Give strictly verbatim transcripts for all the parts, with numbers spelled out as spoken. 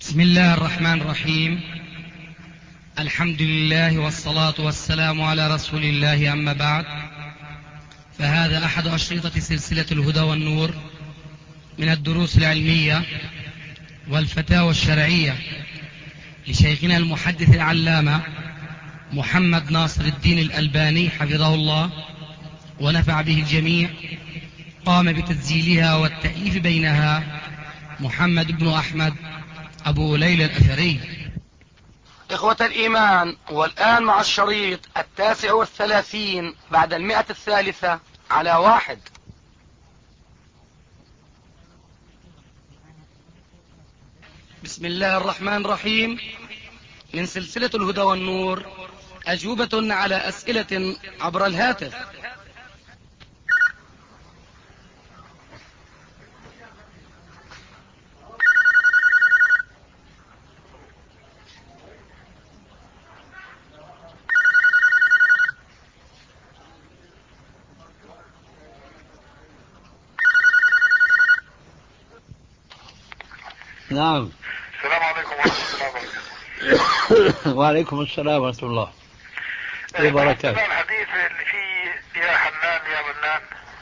بسم الله الرحمن الرحيم. الحمد لله والصلاة والسلام على رسول الله، أما بعد، فهذا أحد أشرطة سلسلة الهدى والنور من الدروس العلمية والفتاوى الشرعية لشيخنا المحدث العلامة محمد ناصر الدين الألباني حفظه الله ونفع به الجميع. قام بتسجيلها والتأليف بينها محمد بن أحمد أبو ليلى الأثري. إخوة الإيمان، والآن مع الشريط التاسع والثلاثين بعد المئة الثالثة على واحد. بسم الله الرحمن الرحيم. من سلسلة الهدى والنور، أجوبة على أسئلة عبر الهاتف. نعم. السلام عليكم ورحمة الله وبركاته. وعليكم السلام ورحمة الله وبركاته. الحديث اللي فيه يا حنان يا منان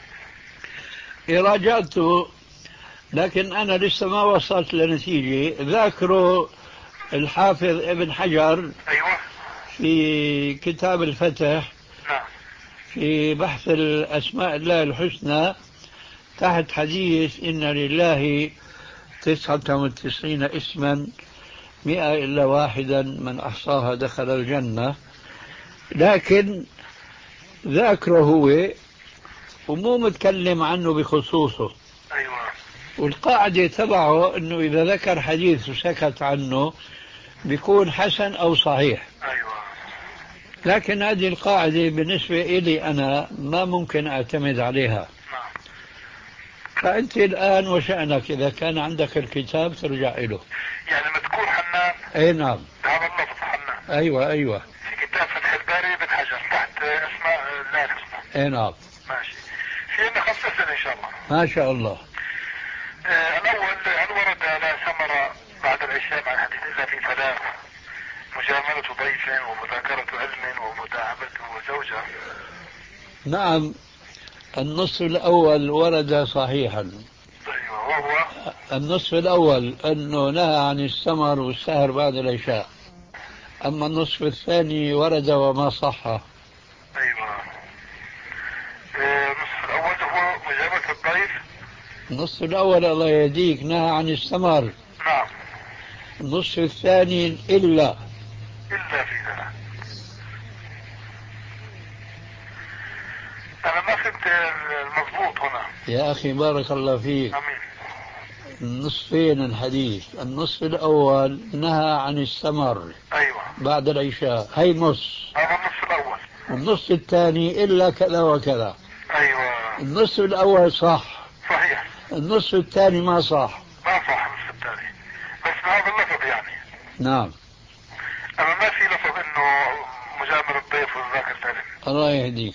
راجعته، لكن أنا لسه ما وصلت لنتيجة. ذاكره الحافظ ابن حجر أيوة في كتاب الفتح نعم في بحث الأسماء الله الحسنى تحت حديث إن لله تسعة وتسعين اسما مئة إلا واحدا من أحصاها دخل الجنة. لكن ذاكره هو ومو متكلم عنه بخصوصه. أيوة والقاعدة تبعه أنه إذا ذكر حديث وسكت عنه بيكون حسن أو صحيح. أيوة لكن هذه القاعدة بالنسبة إلي أنا ما ممكن أعتمد عليها. نعم. فأنت الآن وشأنك إذا كان عندك الكتاب ترجع إله. يعني مذكور حنان. أي نعم. هذا اللفظ حنان. أيوة أيوة في كتاب فتح الباري بن حجر تحت أسماء الله الحسنى. أي نعم. ماشي. في عندنا خمس أسئلة إن شاء الله. ما شاء الله. آه الأول، هل ورد لا ثمر بعد العشاء مع الحديث إلا في ثلاث: مجاملة ضيف ومذاكرة علم ومداعبة زوجة؟ نعم، النصف الأول ورد صحيحا. أيوة. وهو النصف الأول أنه نهى عن السمر والسهر بعد العشاء. أما النصف الثاني ورد وما صح. أيوة. آه، النصف الأول هو مجاملة الضيف. النصف الأول الله يهديك نهى عن السمر. نعم. النصف الثاني إلا إلا في ذلك. أنا ما فهمت المضبوط هنا. يا أخي بارك الله فيك. أمين. النصفين الحديث، النصف الأول نهى عن السمر أيوة. بعد العشاء، هي نص. هذا النصف الأول. النصف الثاني إلا كذا وكذا. أيوة. النصف الأول صح. صحيح. النصف الثاني ما صح. ما صح النصف الثاني، بس بهذا اللفظ يعني. نعم. أما ما في لفظ إنه مجامل الضيف وذاكر العلم. الله يهديك.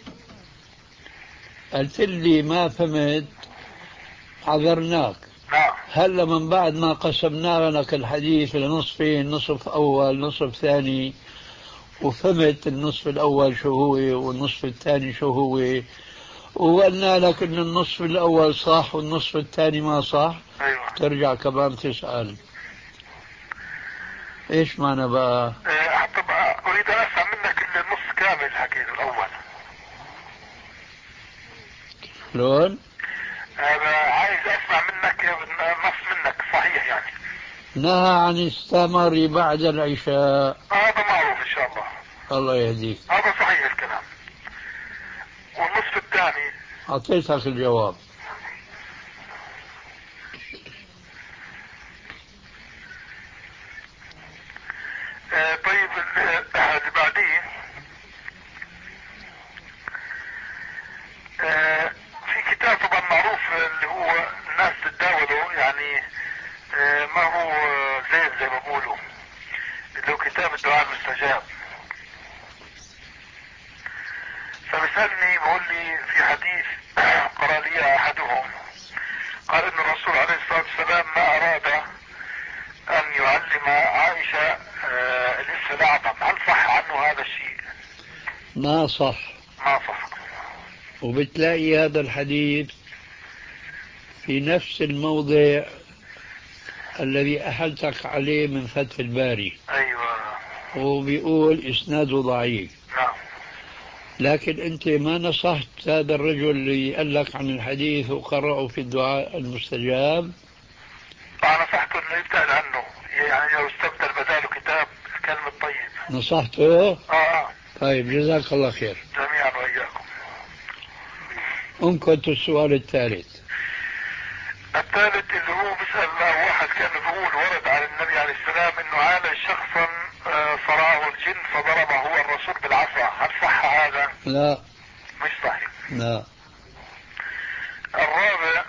قلت لي ما فهمت، حذرناك. نعم. هلا من بعد ما قسمنا لك الحديث لنصفين، نصف أول نصف ثاني، وفهمت النصف الأول شو هو والنصف الثاني شو هو، وقلنا لك إن النصف الأول صح والنصف الثاني ما صح. أيوة. ترجع كمان تسأل إيش معنى بقى؟ أه حتى بقى أريد أن أسمع منك النص كامل حكيته الأول. شلون؟ أنا عايز أسمع منك نص منك صحيح يعني. نهى عن السمر بعد العشاء. هذا معروف إن شاء الله. الله يهديك. هذا صحيح الكلام. والنصف الثاني أعطيتك الجواب. آه طيب اللي بعديه آه في كتاب طبعا معروف اللي هو الناس تتداوله يعني آه ما هو زين زي ما بقولوا، اللي هو كتاب الدعاء المستجاب. فبسألني بقول لي في حديث قرأ لي أحدهم قال إن الرسول عليه الصلاة والسلام ما أراد أن يعلم ما صح. ما صح. وبتلاقي هذا الحديث في نفس الموضع الذي أحلتك عليه من فتح الباري. أيوة. وبيقول إسناده ضعيف. نعم. لكن أنت ما نصحت هذا الرجل اللي قال لك عن الحديث وقرأه في الدعاء المستجاب؟ أنا نصحته إنه يبتعد عنه، يعني لو استبدل بداله كتاب الكلم الطيب. نصحته؟ آه آه. طيب جزاك الله خير. جميعا وإياكم. انكت السؤال الثالث. الثالث اللي هو بيسأل واحد كان بيقول ورد عن النبي عليه السلام انه عالج شخصا صرعه الجن فضربه هو الرسول بالعصا، هل صح هذا؟ لا. مش صحيح. لا. الرابع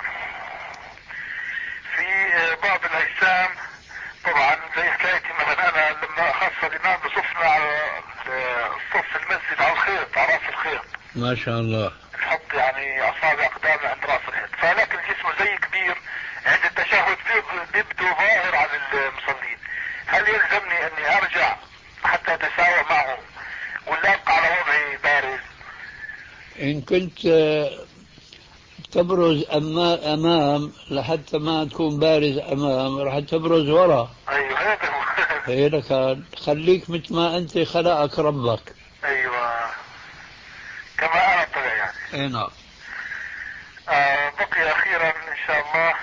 في بعض الاجسام طبعا زي حكايتي مثلا انا لما اخص الامام بصفنا على صف المسجد على الخيط، على راس الخيط. ما شاء الله. نحط يعني اصابع اقدامنا عند راس الخيط، فلكن جسمه زي كبير عند التشهد بيبدو ظاهر على المصلين، هل يلزمني اني ارجع حتى اتساوى معه ولا ابقى على وضعي بارز؟ ان كنت تبرز امام لحتى ما تكون بارز امام راح تبرز ورا. ايوه هذا هو. هيك خليك مثل ما انت خلقك ربك. ايوه كما انا طلع يعني. اي نعم. آه بقي اخيرا ان شاء الله،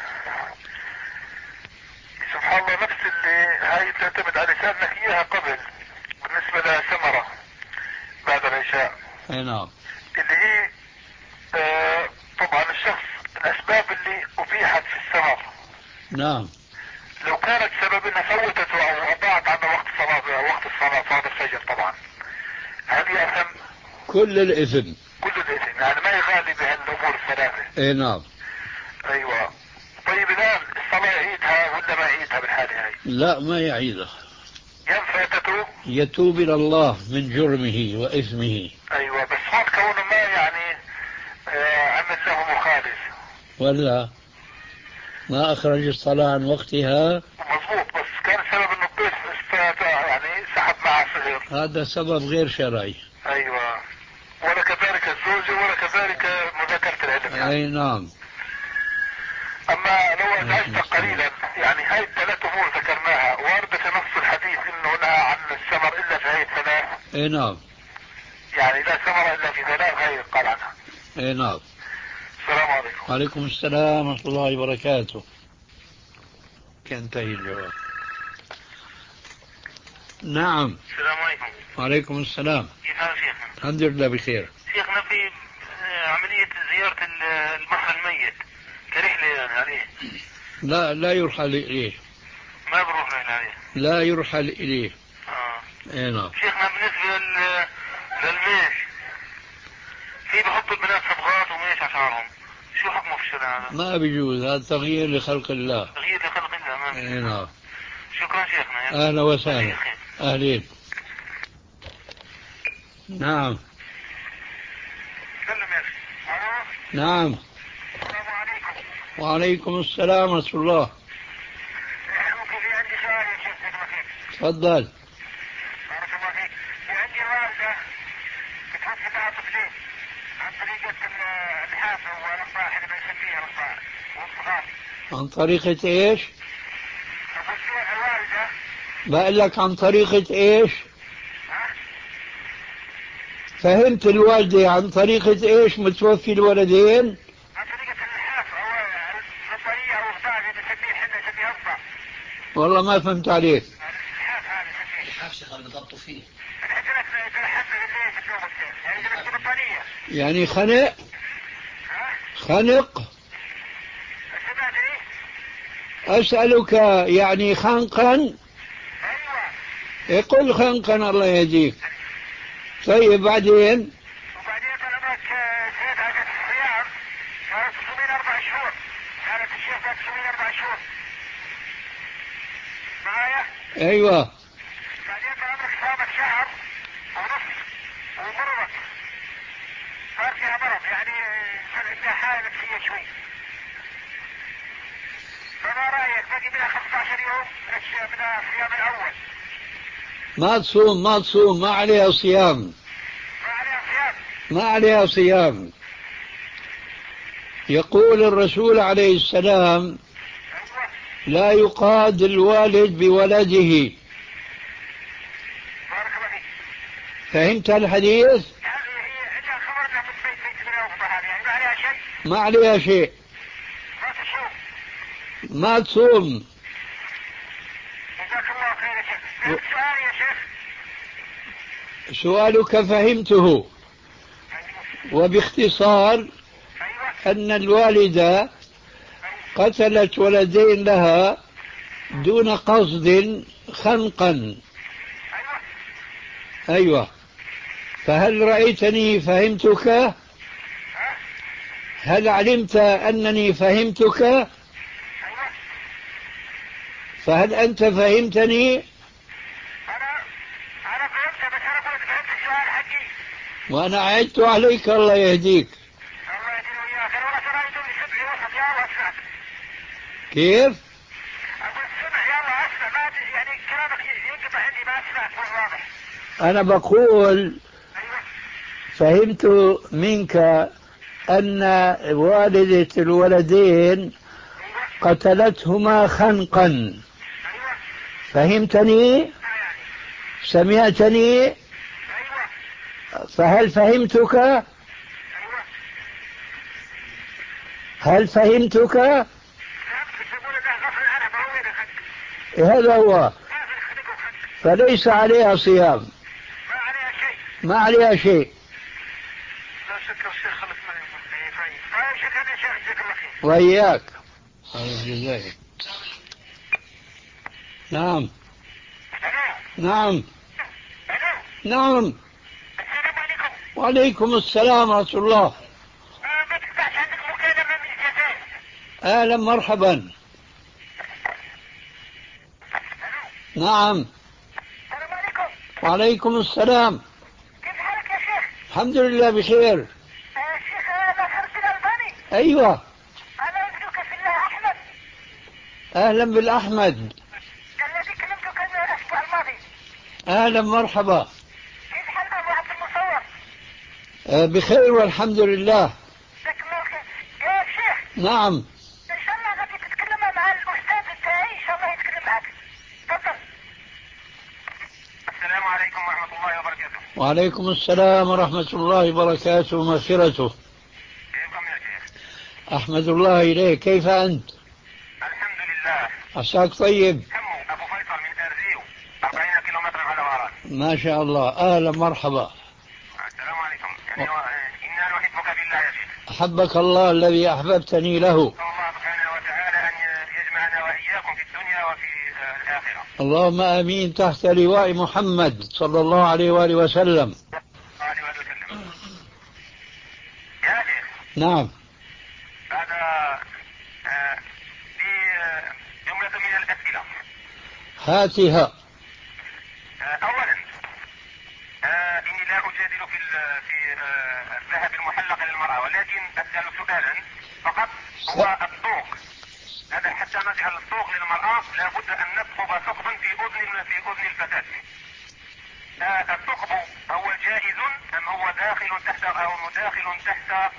سبحان الله نفس اللي هاي تعتمد على لسانك اياها قبل بالنسبة لثمرة بعد العشاء. اي نعم. اللي هي آه طبعا الشخص الاسباب اللي ابيحت في الثمر. نعم. لو كانت سبب انها فوتته او اضاعت عنه وقت الصلاة وقت الصلاة صلاة الفجر طبعا، هل يأثم؟ كل الاثم. كل الاثم يعني ما يغالي بهالامور الثلاثة. اي نعم. ايوه. طيب الان الصلاة يعيدها ولا ما يعيدها بالحالة هاي؟ لا ما يعيدها. يوم فاتته يتوب الى الله من جرمه واثمه. ايوه بس هون كونه ما يعني آه عمل له مخالف. ولا ما اخرج الصلاة عن وقتها. مضبوط، بس كان سبب انه الضيف استاذ يعني سحب معه صغير. هذا سبب غير شرعي. ايوه. ولا كذلك الزوجة ولا كذلك مذاكرة العلم يعني. اي نعم. اما لو ازعجت قليلا يعني هاي الثلاث امور ذكرناها واردة في نص الحديث انه نهى عن الثمر الا في هاي الثلاث. اي نعم. يعني لا ثمر الا في ثلاث هاي قال عنها. اي نعم. السلام عليكم. وعليكم السلام ورحمة الله وبركاته. ينتهي الجواب. نعم. السلام عليكم. وعليكم السلام. كيف حال شيخنا؟ الحمد لله بخير. شيخنا في عملية زيارة البحر الميت كرحلة يعني عليه. لا لا يرحل إليه. ما بروح عليه. لا يرحل إليه. اه. اي نعم. شيخنا بالنسبة لل... للميش في بحطوا البنات صبغات وميش على شعرهم، شو حكمه في الشرع هذا؟ ما بيجوز، هذا تغيير لخلق الله. تغيير لخلق الله. ما اي نعم. شكرا شيخنا. اهلا وسهلا. اهلين. نعم. سلم يا شيخ. نعم. السلام عليكم. وعليكم السلام ورحمة الله. ممكن في عندي سؤال يا شيخ فيك. تفضل. بارك الله فيك. في عندي والدة بتوفي لها طفلين عن طريقة الحافة والرفاع اللي بنسميها الرفاع والصغار. عن طريقة ايش؟ أقول فيها الوالدة. بقول لك عن طريقة ايش؟ فهمت الوالدة عن طريقة ايش متوفي الولدين؟ عن طريقة الحافة أو الرفاعية أو الرفاع اللي بنسميه احنا نسميه الرفاع. والله ما فهمت عليك. الحاف هذا نسميه. الحاف شيخ اللي بضبطوا فيه. الحجرات في الحافة اللي في اليوم الثاني يعني جلسة بطانية. يعني خنق؟ خنق؟ سمعت ايه؟ أسألك يعني خنقا؟ ايوه. يقول خنقا الله يهديك. طيب بعدين؟ وبعدين طلبت زيت عدد الصيام كانت تصومين اربع شهور. كانت الشيخ كانت تصومين اربع شهور. معايا؟ ايوه. بعدين طلبت صامت شهر ونص ومرضت. صار فيها مرض يعني صار عندها حالة نفسية شوي. فما رأيك باقي منها خمسة عشر يوم من الصيام الأول. ما تصوم ما تصوم ما عليها صيام. ما عليها ما عليها صيام. يقول الرسول عليه السلام لا يقاد الوالد بولده. فهمت الحديث؟ ما عليها شيء. ما تصوم. سؤالك فهمته، وباختصار أن الوالدة قتلت ولدين لها دون قصد خنقا. أيوة. فهل رأيتني فهمتك؟ هل علمت أنني فهمتك؟ فهل أنت فهمتني؟ أنا أنا فهمت، بس أنا فهمت السؤال حقي. وأنا عدت عليك الله يهديك. الله يهدينا وإياك. أنا والله ترى يدوم سبعي وسط يا الله أسمع. كيف؟ أقول سمع يا الله أسمع، ما يعني كلامك ينقطع عندي ما أسمع واضح. أنا بقول أيوة. فهمت منك أن والدة الولدين قتلتهما خنقا. أيوة. فهمتني؟ سمعتني؟ أيوة. فهل فهمتك؟ أيوة. هل فهمتك؟ فهمت، بس يقول إنه غفل عنها بروين الخنق. هذا هو. ما في الخنق وخنق. فليس عليها صيام. ما عليها شيء. ما عليها شيء. لا شك الشيخ خلص مني. طيب طيب شكرا يا شيخ، جزاك الله خير. وإياك. الجزائر. نعم. نعم. نعم. السلام عليكم. وعليكم السلام ورحمة الله. ما تقطعش عندك مكالمة من الجزائر. أهلا مرحبا. نعم. السلام عليكم. وعليكم السلام. كيف حالك يا شيخ؟ الحمد لله بخير. آه شيخ أنا خرج الألباني. أيوة. أنا ابنك في الله أحمد. أهلا بالأحمد. الذي كلمتك الأسبوع الماضي. أهلا مرحبا. كيف حال أبو عبد المصور؟ أه بخير والحمد لله. جزاك الله خير. يا شيخ. نعم. إن شاء الله غادي تتكلم مع الأستاذ بتاعي، إن شاء الله يتكلم معك. تفضل. السلام عليكم ورحمة الله وبركاته. وعليكم السلام ورحمة الله وبركاته ومغفرته. كيفكم يا شيخ؟ أحمد الله إليك. كيف أنت؟ الحمد لله. عساك طيب. سمو أبو فيصل من أرزيو، أربعين كيلومتر على وراء. ما شاء الله. أهلا مرحبا. السلام عليكم. يعني إنا نحبك بالله يا شيخ. أحبك الله الذي أحببتني له. الله سبحانه وتعالى أن يجمعنا وإياكم في الدنيا وفي الآخرة. اللهم آمين تحت لواء محمد صلى الله عليه وآله وسلم. عليه وآله وسلم. يا شيخ. نعم. هذا في جملة من الأسئلة. هاتها. أولا إني لا أجادل في في الذهب المحلق للمرأة، ولكن أسأل سؤالا فقط. هو الطوق هذا حتى نجعل الطوق للمرأة لابد أن نثقب ثقبا في أذن في أذن الفتاة. الثقب هو جائز أم هو داخل تحت أو مداخل تحت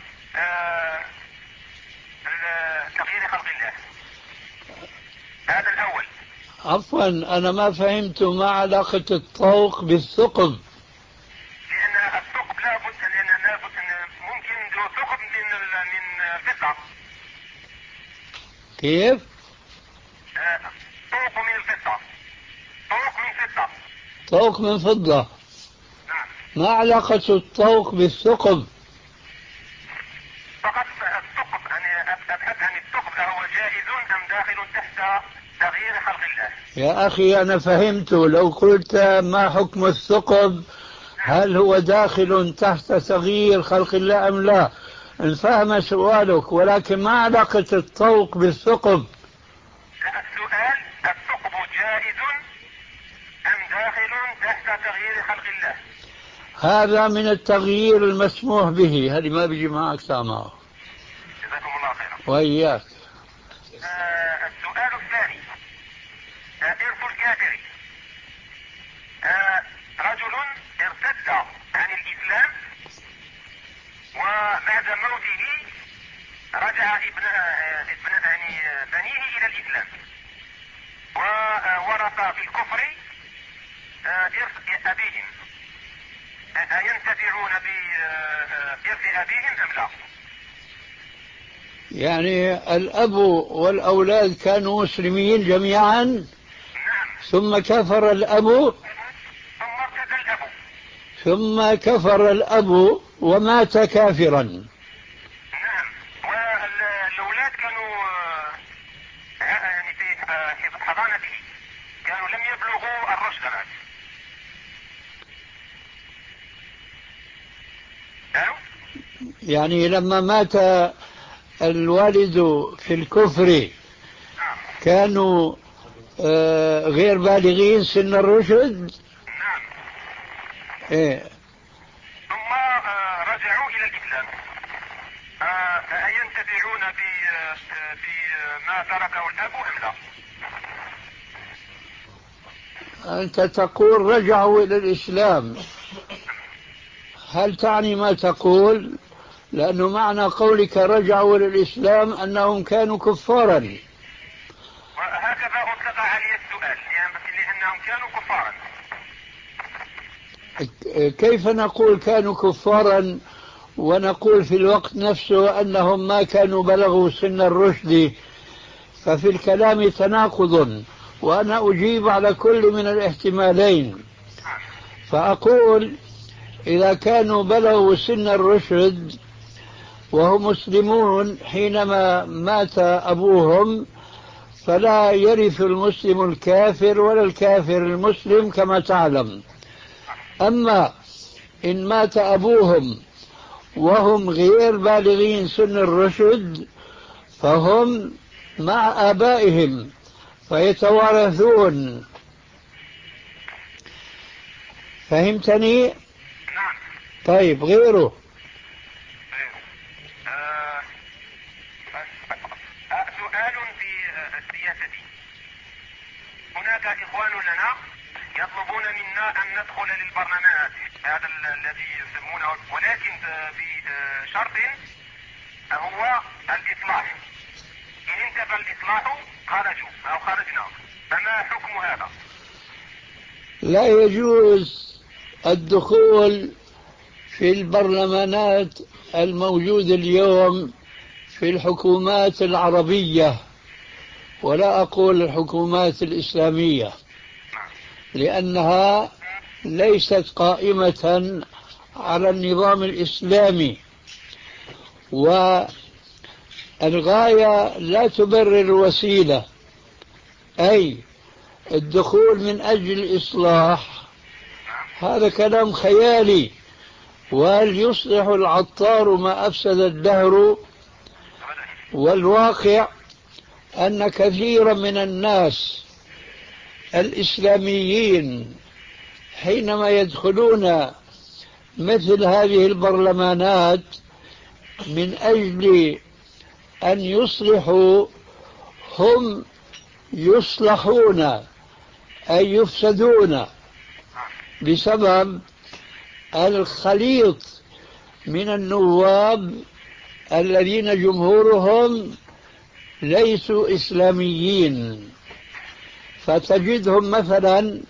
تغيير خلق الله؟ هذا الأول. عفوا أنا ما فهمت ما علاقة الطوق بالثقب. لأن الثقب لابد لأن لابد ممكن له ثقب من من فضة. كيف؟ طوق من الفضة. طوق من فضة. طوق من فضة. نعم. ما علاقة الطوق بالثقب؟ فقط الثقب أنا أبحث عن الثقب هو جائز أم داخل تحت تغيير خلق الله. يا أخي أنا فهمت. لو قلت ما حكم الثقب هل هو داخل تحت تغيير خلق الله أم لا، انفهم سؤالك، ولكن ما علاقة الطوق بالثقب؟ السؤال الثقب جائز أم داخل تحت تغيير خلق الله؟ هذا من التغيير المسموح به. هذه ما بيجي معك سامعه. جزاكم الله خيرا. وإياك. آه السؤال الثاني. آه إرث الكافر. آه رجل ارتد عن الإسلام موته رجع ابن ابن يعني بنيه الى الاسلام، وورث في الكفر ارث ابيهم، اينتفعون بارث ابيهم ام لا؟ يعني الأب والأولاد كانوا مسلمين جميعا؟ نعم. ثم كفر الأب ثم ارتد الأب ثم كفر الأب ومات كافرا. نعم. والأولاد كانوا يعني في حضانته، كانوا لم يبلغوا الرشد بعد. يعني لما مات الوالد في الكفر كانوا غير بالغين سن الرشد. نعم. إيه. ثم رجعوا إلى الإسلام، أينتفعون بما تركه الأب أم لا؟ أنت تقول رجعوا إلى الإسلام، هل تعني ما تقول؟ لأنه معنى قولك رجعوا إلى الإسلام أنهم كانوا كفارا. وهكذا أطلق علي السؤال، يعني لأنهم كانوا كفارا. كيف نقول كانوا كفارا ونقول في الوقت نفسه أنهم ما كانوا بلغوا سن الرشد؟ ففي الكلام تناقض، وأنا أجيب على كل من الاحتمالين. فأقول إذا كانوا بلغوا سن الرشد وهم مسلمون حينما مات أبوهم فلا يرث المسلم الكافر ولا الكافر المسلم كما تعلم. أما إن مات أبوهم وهم غير بالغين سن الرشد فهم مع آبائهم فيتوارثون. فهمتني؟ نعم. طيب غيره. آه سؤال في السياسة. هناك إخوان لنا يطلبون منا أن ندخل للبرلمانات، هذا الذي يسمونه، ولكن بشرط هو الإصلاح. إن انتفى الإصلاح خرجوا أو خرجنا، فما حكم هذا؟ لا يجوز الدخول في البرلمانات الموجودة اليوم في الحكومات العربية، ولا أقول الحكومات الإسلامية، لأنها ليست قائمة على النظام الإسلامي، والغاية لا تبرر الوسيلة. أي الدخول من أجل الإصلاح هذا كلام خيالي. وهل يصلح العطار ما أفسد الدهر؟ والواقع أن كثيرا من الناس الإسلاميين حينما يدخلون مثل هذه البرلمانات من أجل أن يصلحوا هم يصلحون أي يفسدون، بسبب الخليط من النواب الذين جمهورهم ليسوا إسلاميين. فتجدهم مثلا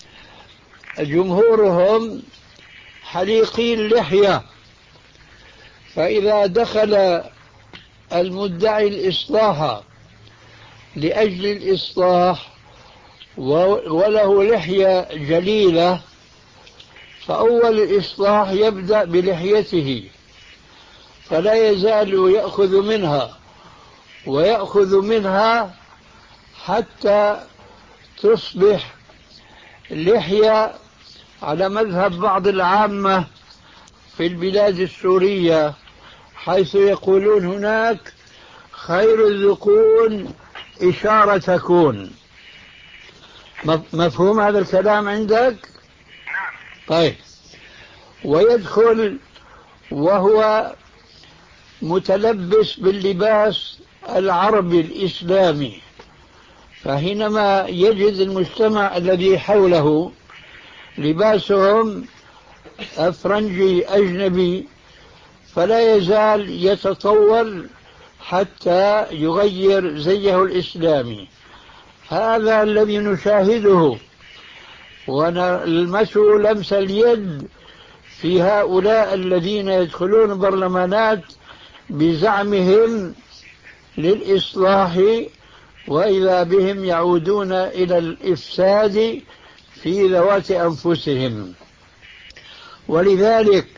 جمهورهم حليقي اللحية، فإذا دخل المدعي الإصلاح لأجل الإصلاح وله لحية جليلة فأول الإصلاح يبدأ بلحيته، فلا يزال يأخذ منها ويأخذ منها حتى تصبح لحية على مذهب بعض العامة في البلاد السورية، حيث يقولون هناك خير الذقون إشارة تكون. مفهوم هذا الكلام عندك؟ طيب. ويدخل وهو متلبس باللباس العربي الإسلامي، فحينما يجد المجتمع الذي حوله لباسهم أفرنجي أجنبي فلا يزال يتطور حتى يغير زيه الإسلامي. هذا الذي نشاهده ونلمسه لمس اليد في هؤلاء الذين يدخلون برلمانات بزعمهم للإصلاح، وإذا بهم يعودون إلى الإفساد في ذوات أنفسهم. ولذلك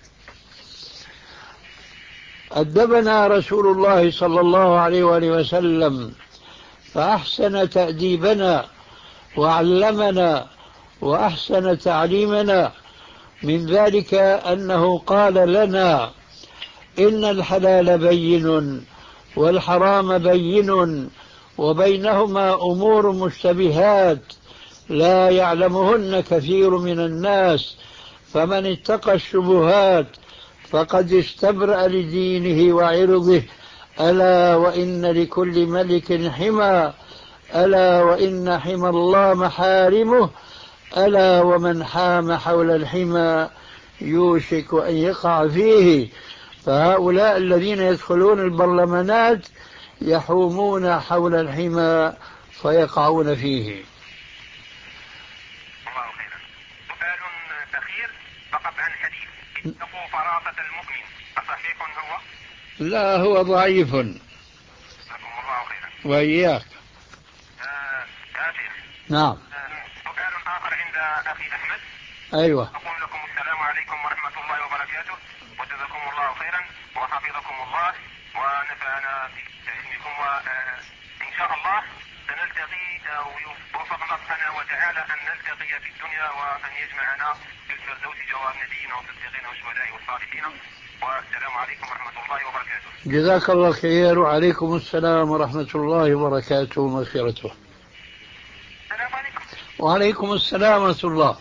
أدبنا رسول الله صلى الله عليه وآله وسلم فأحسن تأديبنا وعلمنا وأحسن تعليمنا. من ذلك أنه قال لنا إن الحلال بين والحرام بين وبينهما أمور مشتبهات لا يعلمهن كثير من الناس، فمن اتقى الشبهات فقد استبرأ لدينه وعرضه. ألا وإن لكل ملك حمى، ألا وإن حمى الله محارمه، ألا ومن حام حول الحمى يوشك أن يقع فيه. فهؤلاء الذين يدخلون البرلمانات يحومون حول الحمى فيقعون فيه. الله خيرا. سؤال أخير فقط عن حديث اتقوا فراسة المؤمن، أصحيح هو؟ لا، هو ضعيف. جزاكم الله خيرا. وإياك. آه يا شيخ. نعم. آه سؤال آخر عند أخي أحمد. أيوة. أقول لكم السلام عليكم ورحمة الله وبركاته، وجزاكم الله خيرا وحفظكم الله ونفعنا بعلمكم، وإن شاء الله سنلتقي ووفقنا سبحانه وتعالى أن نلتقي في الدنيا وأن يجمعنا في الفردوس جوار نبينا والصديقين والشهداء والصالحين. والسلام عليكم ورحمة الله وبركاته. جزاك الله خير، وعليكم السلام ورحمة الله وبركاته ومغفرته. السلام عليكم. وعليكم السلام ورحمة الله.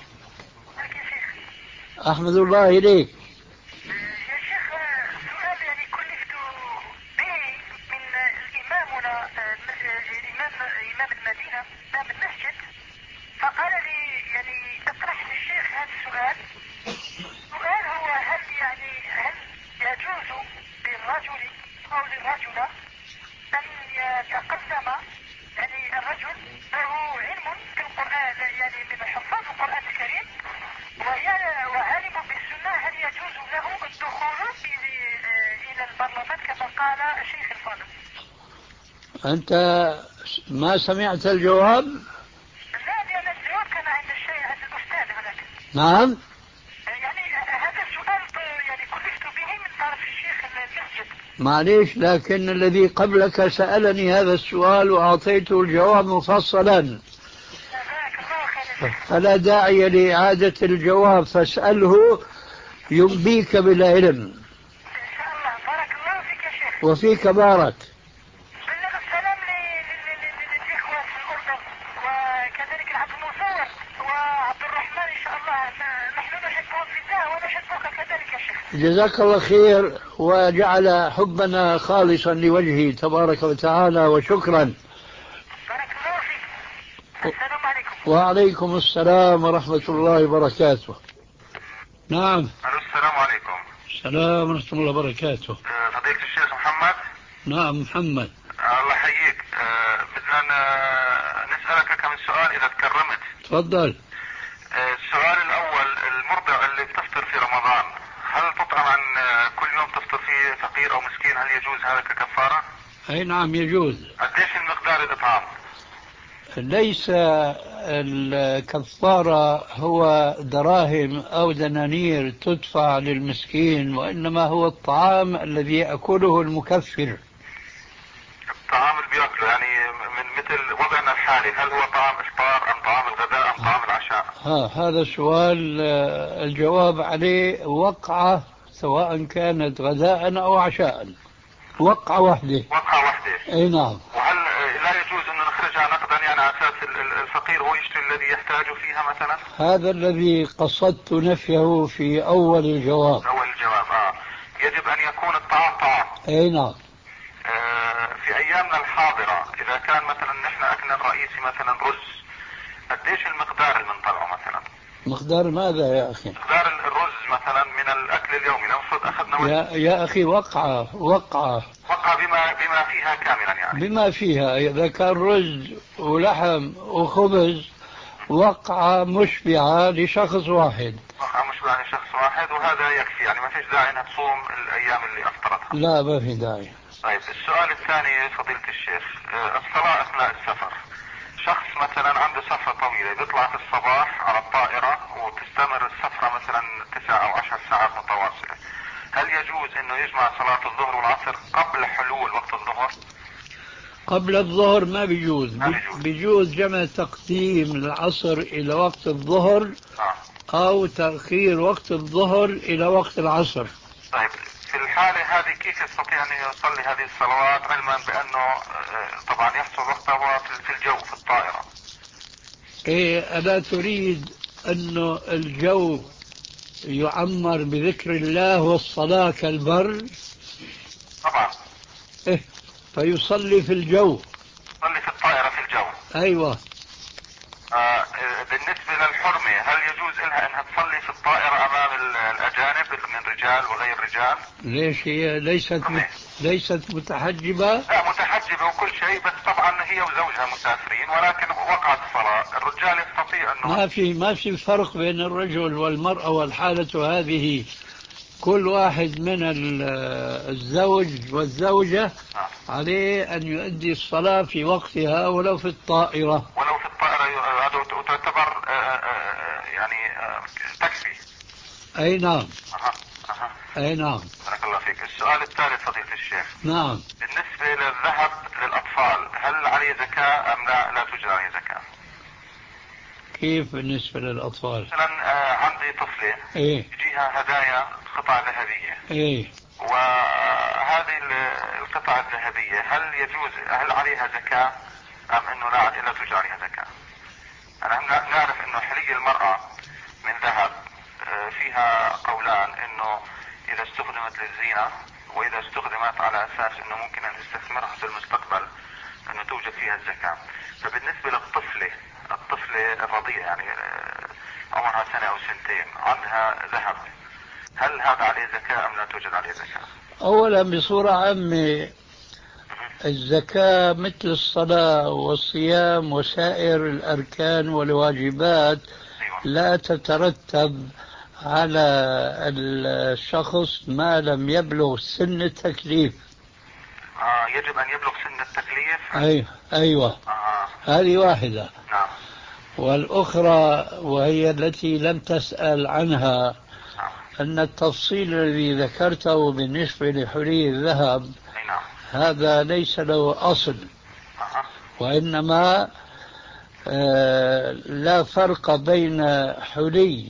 أحمد الله إليك. يا شيخ، سؤال يعني كلفت به من إمامنا الإمام إمام المدينة إمام المسجد، فقال لي يعني اطرح للشيخ هذا السؤال. السؤال هو هل يعني هل يجوز للرجل أو للرجلة أن يتقدم، يعني الرجل له علم في القرآن يعني من حفاظ القرآن الكريم وعالم بالسنة، هل يجوز له الدخول إلى البرلمان كما قال الشيخ الفاضل؟ أنت ما سمعت الجواب؟ لا، لأن الجواب كان عند الشيخ عند الأستاذ هناك. نعم. يعني هذا السؤال يعني كلفت به من طرف الشيخ المسجد. معليش، لكن الذي قبلك سألني هذا السؤال وأعطيته الجواب مفصلا، فلا داعي لإعادة الجواب، فاسأله ينبيك بالعلم. إن شاء الله. بارك الله فيك يا شيخ. وفيك بارك. بلغ السلام للإخوة في الأردن وكذلك العبد المصور وعبد الرحمن إن شاء الله. نحن نحبهم في الله ونحبك كذلك يا شيخ. جزاك الله خير، وجعل حبنا خالصا لوجهه تبارك وتعالى، وشكرا. بارك الله فيك. السلام عليكم. وعليكم السلام ورحمة الله وبركاته. نعم. السلام عليكم. السلام ورحمة الله وبركاته. فضيلة الشيخ محمد. نعم محمد. الله يحييك. بدنا نسألك كم سؤال إذا تكرمت. تفضل. السؤال الأول، المرضع اللي بتفطر في رمضان هل تطعم عن كل يوم تفطر فيه فقير أو مسكين؟ هل يجوز هذا ككفارة؟ أي نعم يجوز. قديش المقدار الإطعام؟ ليس الكفارة هو دراهم أو دنانير تدفع للمسكين، وإنما هو الطعام الذي يأكله المكفر. الطعام اللي بيأكله يعني من مثل وضعنا الحالي، هل هو طعام إفطار أم طعام الغداء أم طعام العشاء؟ ها هذا السؤال الجواب عليه وقعة، سواء كانت غداء أو عشاء، وقعة واحدة. وقعة واحدة. أي نعم. وهل لا يجوز أن نخرجها نقدا يعني على أساس الفقير هو يشتري الذي يحتاج فيها مثلا؟ هذا الذي قصدت نفيه في أول الجواب. أول الجواب آه يجب أن يكون الطعام طعام. أي نعم. آه في أيامنا الحاضرة إذا كان مثلا نحن أكلنا الرئيسي مثلا رز، قديش المقدار اللي بنطلعه مثلا؟ مقدار ماذا يا أخي؟ مقدار الرز مثلا من الأكل اليومي، لنفرض أخذنا يا, يا أخي وقعة وقعة وقع بما بما فيها كاملا يعني. بما فيها إذا كان رز ولحم وخبز وقعة مشبعة لشخص واحد. وقع مشبعة لشخص واحد وهذا يكفي يعني ما فيش داعي انها تصوم الايام اللي افطرتها. لا ما في داعي. طيب السؤال الثاني فضيلة الشيخ، الصلاة اثناء السفر. شخص مثلا عنده سفرة طويلة بيطلع في الصباح على الطائرة وتستمر السفرة مثلا تسع او عشر ساعات متواصلة، هل يجوز انه يجمع صلاة الظهر والعصر قبل حلول وقت الظهر؟ قبل الظهر ما بيجوز. ما بيجوز. بيجوز جمع تقديم العصر إلى وقت الظهر آه. أو تأخير وقت الظهر إلى وقت العصر. طيب في الحالة هذه كيف يستطيع أن يصلي هذه الصلوات علما بأنه طبعا يحصل وقتها في الجو في الطائرة؟ إيه ألا تريد أنه الجو يعمر بذكر الله والصلاة كالبر؟ طبعا. إيه فيصلي في الجو. يصلي في الطائرة في الجو. أيوة. آه بالنسبة للحرمة هل يجوز لها أنها تصلي في الطائرة أمام الأجانب من رجال وغير رجال؟ ليش هي ليست مت... ليست متحجبة؟ لا متحجبة وكل شيء، بس طبعا هي وزوجها مسافرين ولكن وقعت الصلاة الرجال يستطيع أنه ما في ما في فرق بين الرجل والمرأة، والحالة هذه كل واحد من الزوج والزوجة عليه أن يؤدي الصلاة في وقتها ولو في الطائرة. ولو في الطائرة هذا تعتبر يعني تكفي. أي نعم. أها أها. أي نعم. بارك الله فيك. السؤال الثالث فضيلة الشيخ. نعم. بالنسبة للذهب للأطفال هل عليه زكاة أم لا لا توجد عليه زكاة؟ كيف بالنسبة للأطفال؟ مثلا عندي طفلة إيه؟ يجيها هدايا قطع ذهبية. إيه؟ وهذه القطع الذهبية هل يجوز هل عليها زكاة أم أنه لا لا توجد عليها زكاة؟ أنا نعرف أنه حلي المرأة من ذهب فيها قولان، أنه إذا استخدمت للزينة وإذا استخدمت على أساس أنه ممكن أن تستثمرها في المستقبل أنه توجد فيها الزكاة. فبالنسبة للطفلة الطفلة الرضيعة يعني عمرها سنة أو سنتين عندها ذهب، هل هذا عليه زكاة أم لا توجد عليه زكاة؟ أولا بصورة عامة الزكاة مثل الصلاة والصيام وسائر الأركان والواجبات لا تترتب على الشخص ما لم يبلغ سن التكليف. آه يجب أن يبلغ سن التكليف. أيوة أيوة. آه. هذه واحدة. نعم. والأخرى وهي التي لم تسأل عنها نعم. أن التفصيل الذي ذكرته بالنسبة لحلي الذهب نعم. هذا ليس له أصل. آه. وإنما آه لا فرق بين حلي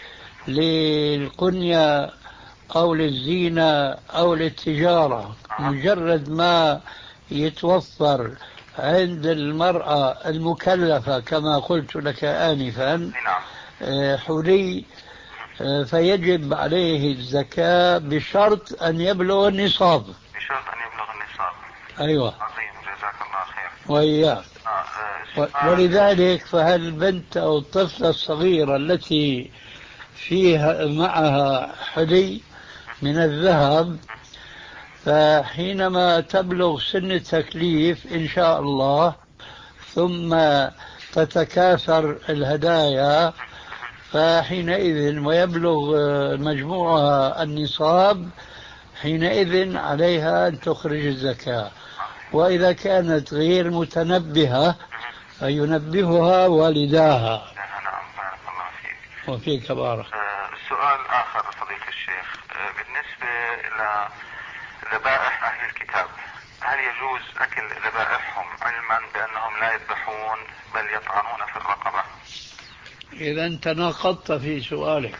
للقنية أو للزينة أو للتجارة، مجرد ما يتوفر عند المرأة المكلفة كما قلت لك آنفا حلي فيجب عليه الزكاة بشرط أن يبلغ النصاب. بشرط أن يبلغ النصاب. أيوة. عظيم جزاك الله خير. وإياك. آه. ولذلك فهل البنت أو الطفلة الصغيرة التي فيها معها حلي من الذهب فحينما تبلغ سن التكليف إن شاء الله ثم تتكاثر الهدايا فحينئذ ويبلغ مجموعها النصاب حينئذ عليها أن تخرج الزكاة. وإذا كانت غير متنبهة فينبهها والداها. نعم بارك الله فيك. وفيك بارك. السؤال آخر فضيلة الشيخ، بالنسبة لذبائح أهل الكتاب هل يجوز أكل ذبائحهم علما بأنهم لا يذبحون بل يطعنون في الرقبة؟ إذا أنت ناقضت في سؤالك.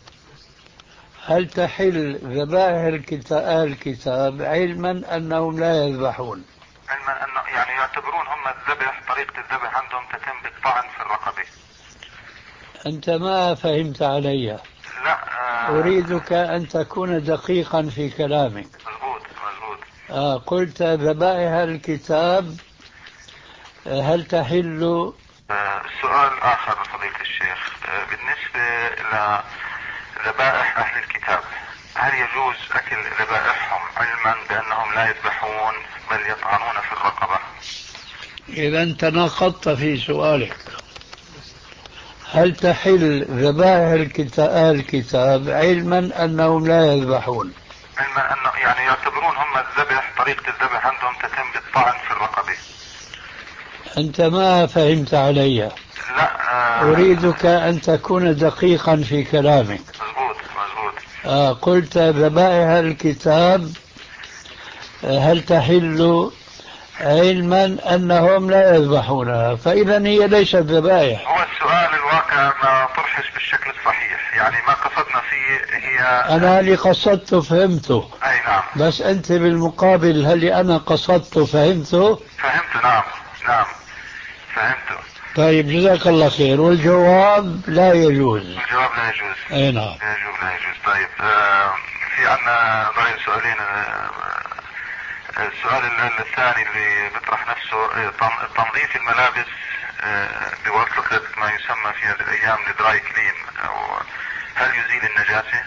هل تحل ذبائح الكتاب, الكتاب علما أنهم لا يذبحون؟ علما أنه يعني يعتبرون هم الذبح طريقة الذبح عندهم تتم بالطعن في الرقبة. أنت ما فهمت علي. لا. آه أريدك أن تكون دقيقا في كلامك. مزبوط مزبوط. آه قلت ذبائح الكتاب هل تحل؟ آه السؤال آخر فضيلة الشيخ، آه بالنسبة لذبائح أهل الكتاب هل يجوز اكل ذبائحهم علما بانهم لا يذبحون بل يطعنون في الرقبة؟ إذا أنت ناقضت في سؤالك. هل تحل ذبائح الكتاب, الكتاب علما أنهم لا يذبحون؟ علما أنه يعني يعتبرون هم الذبح، طريقة الذبح عندهم تتم بالطعن في الرقبة. أنت ما فهمت علي. لا آه أريدك أن تكون دقيقا في كلامك. مزبوط مزبوط. آه قلت ذبائح الكتاب هل تحل علما أنهم لا يذبحونها، فإذا هي ليست ذبائح. هو السؤال الواقع ما طرحش بالشكل الصحيح، يعني ما قصدنا فيه هي. أنا اللي قصدته فهمته. أي نعم. بس أنت بالمقابل هل أنا قصدته فهمته؟ فهمت نعم نعم فهمته. طيب جزاك الله خير. والجواب لا يجوز. الجواب لا يجوز. أي نعم. لا يجوز لا يجوز. طيب آه في عنا ضايل سؤالين. آه السؤال الثاني اللي بيطرح نفسه تنظيف الملابس بواسطة ما يسمى في هذه الأيام الدراي كلين، هل يزيل النجاسة؟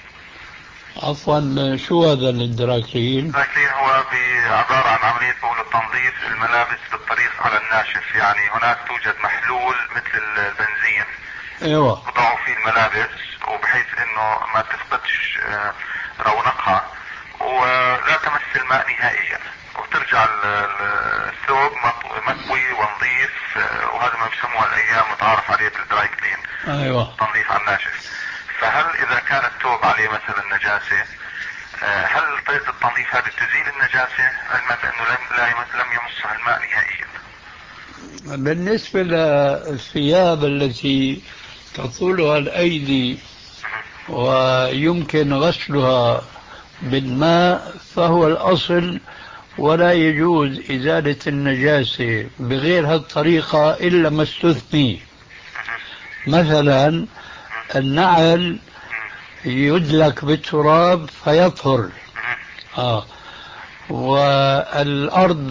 عفوا شو هذا الدراي كلين؟ الدراي كلين هو عبارة عن عملية بقول تنظيف الملابس بالطريق على الناشف، يعني هناك توجد محلول مثل البنزين ايوه وضعوا فيه الملابس وبحيث انه ما تفقدش رونقها ولا تمس الماء نهائيا وترجع الثوب مكوي ونظيف، وهذا ما بيسموها الايام متعارف عليه بالدراي كلين. ايوه تنظيف على الناشف. فهل اذا كان الثوب عليه مثلا نجاسه هل طريقه التنظيف هذه تزيل النجاسه علما بانه لم لم يمسها الماء نهائيا؟ بالنسبه للثياب التي تطولها الايدي ويمكن غسلها بالماء فهو الأصل، ولا يجوز إزالة النجاسة بغير هالطريقة إلا ما استثني. مثلا النعل يدلك بالتراب فيطهر، آه. والأرض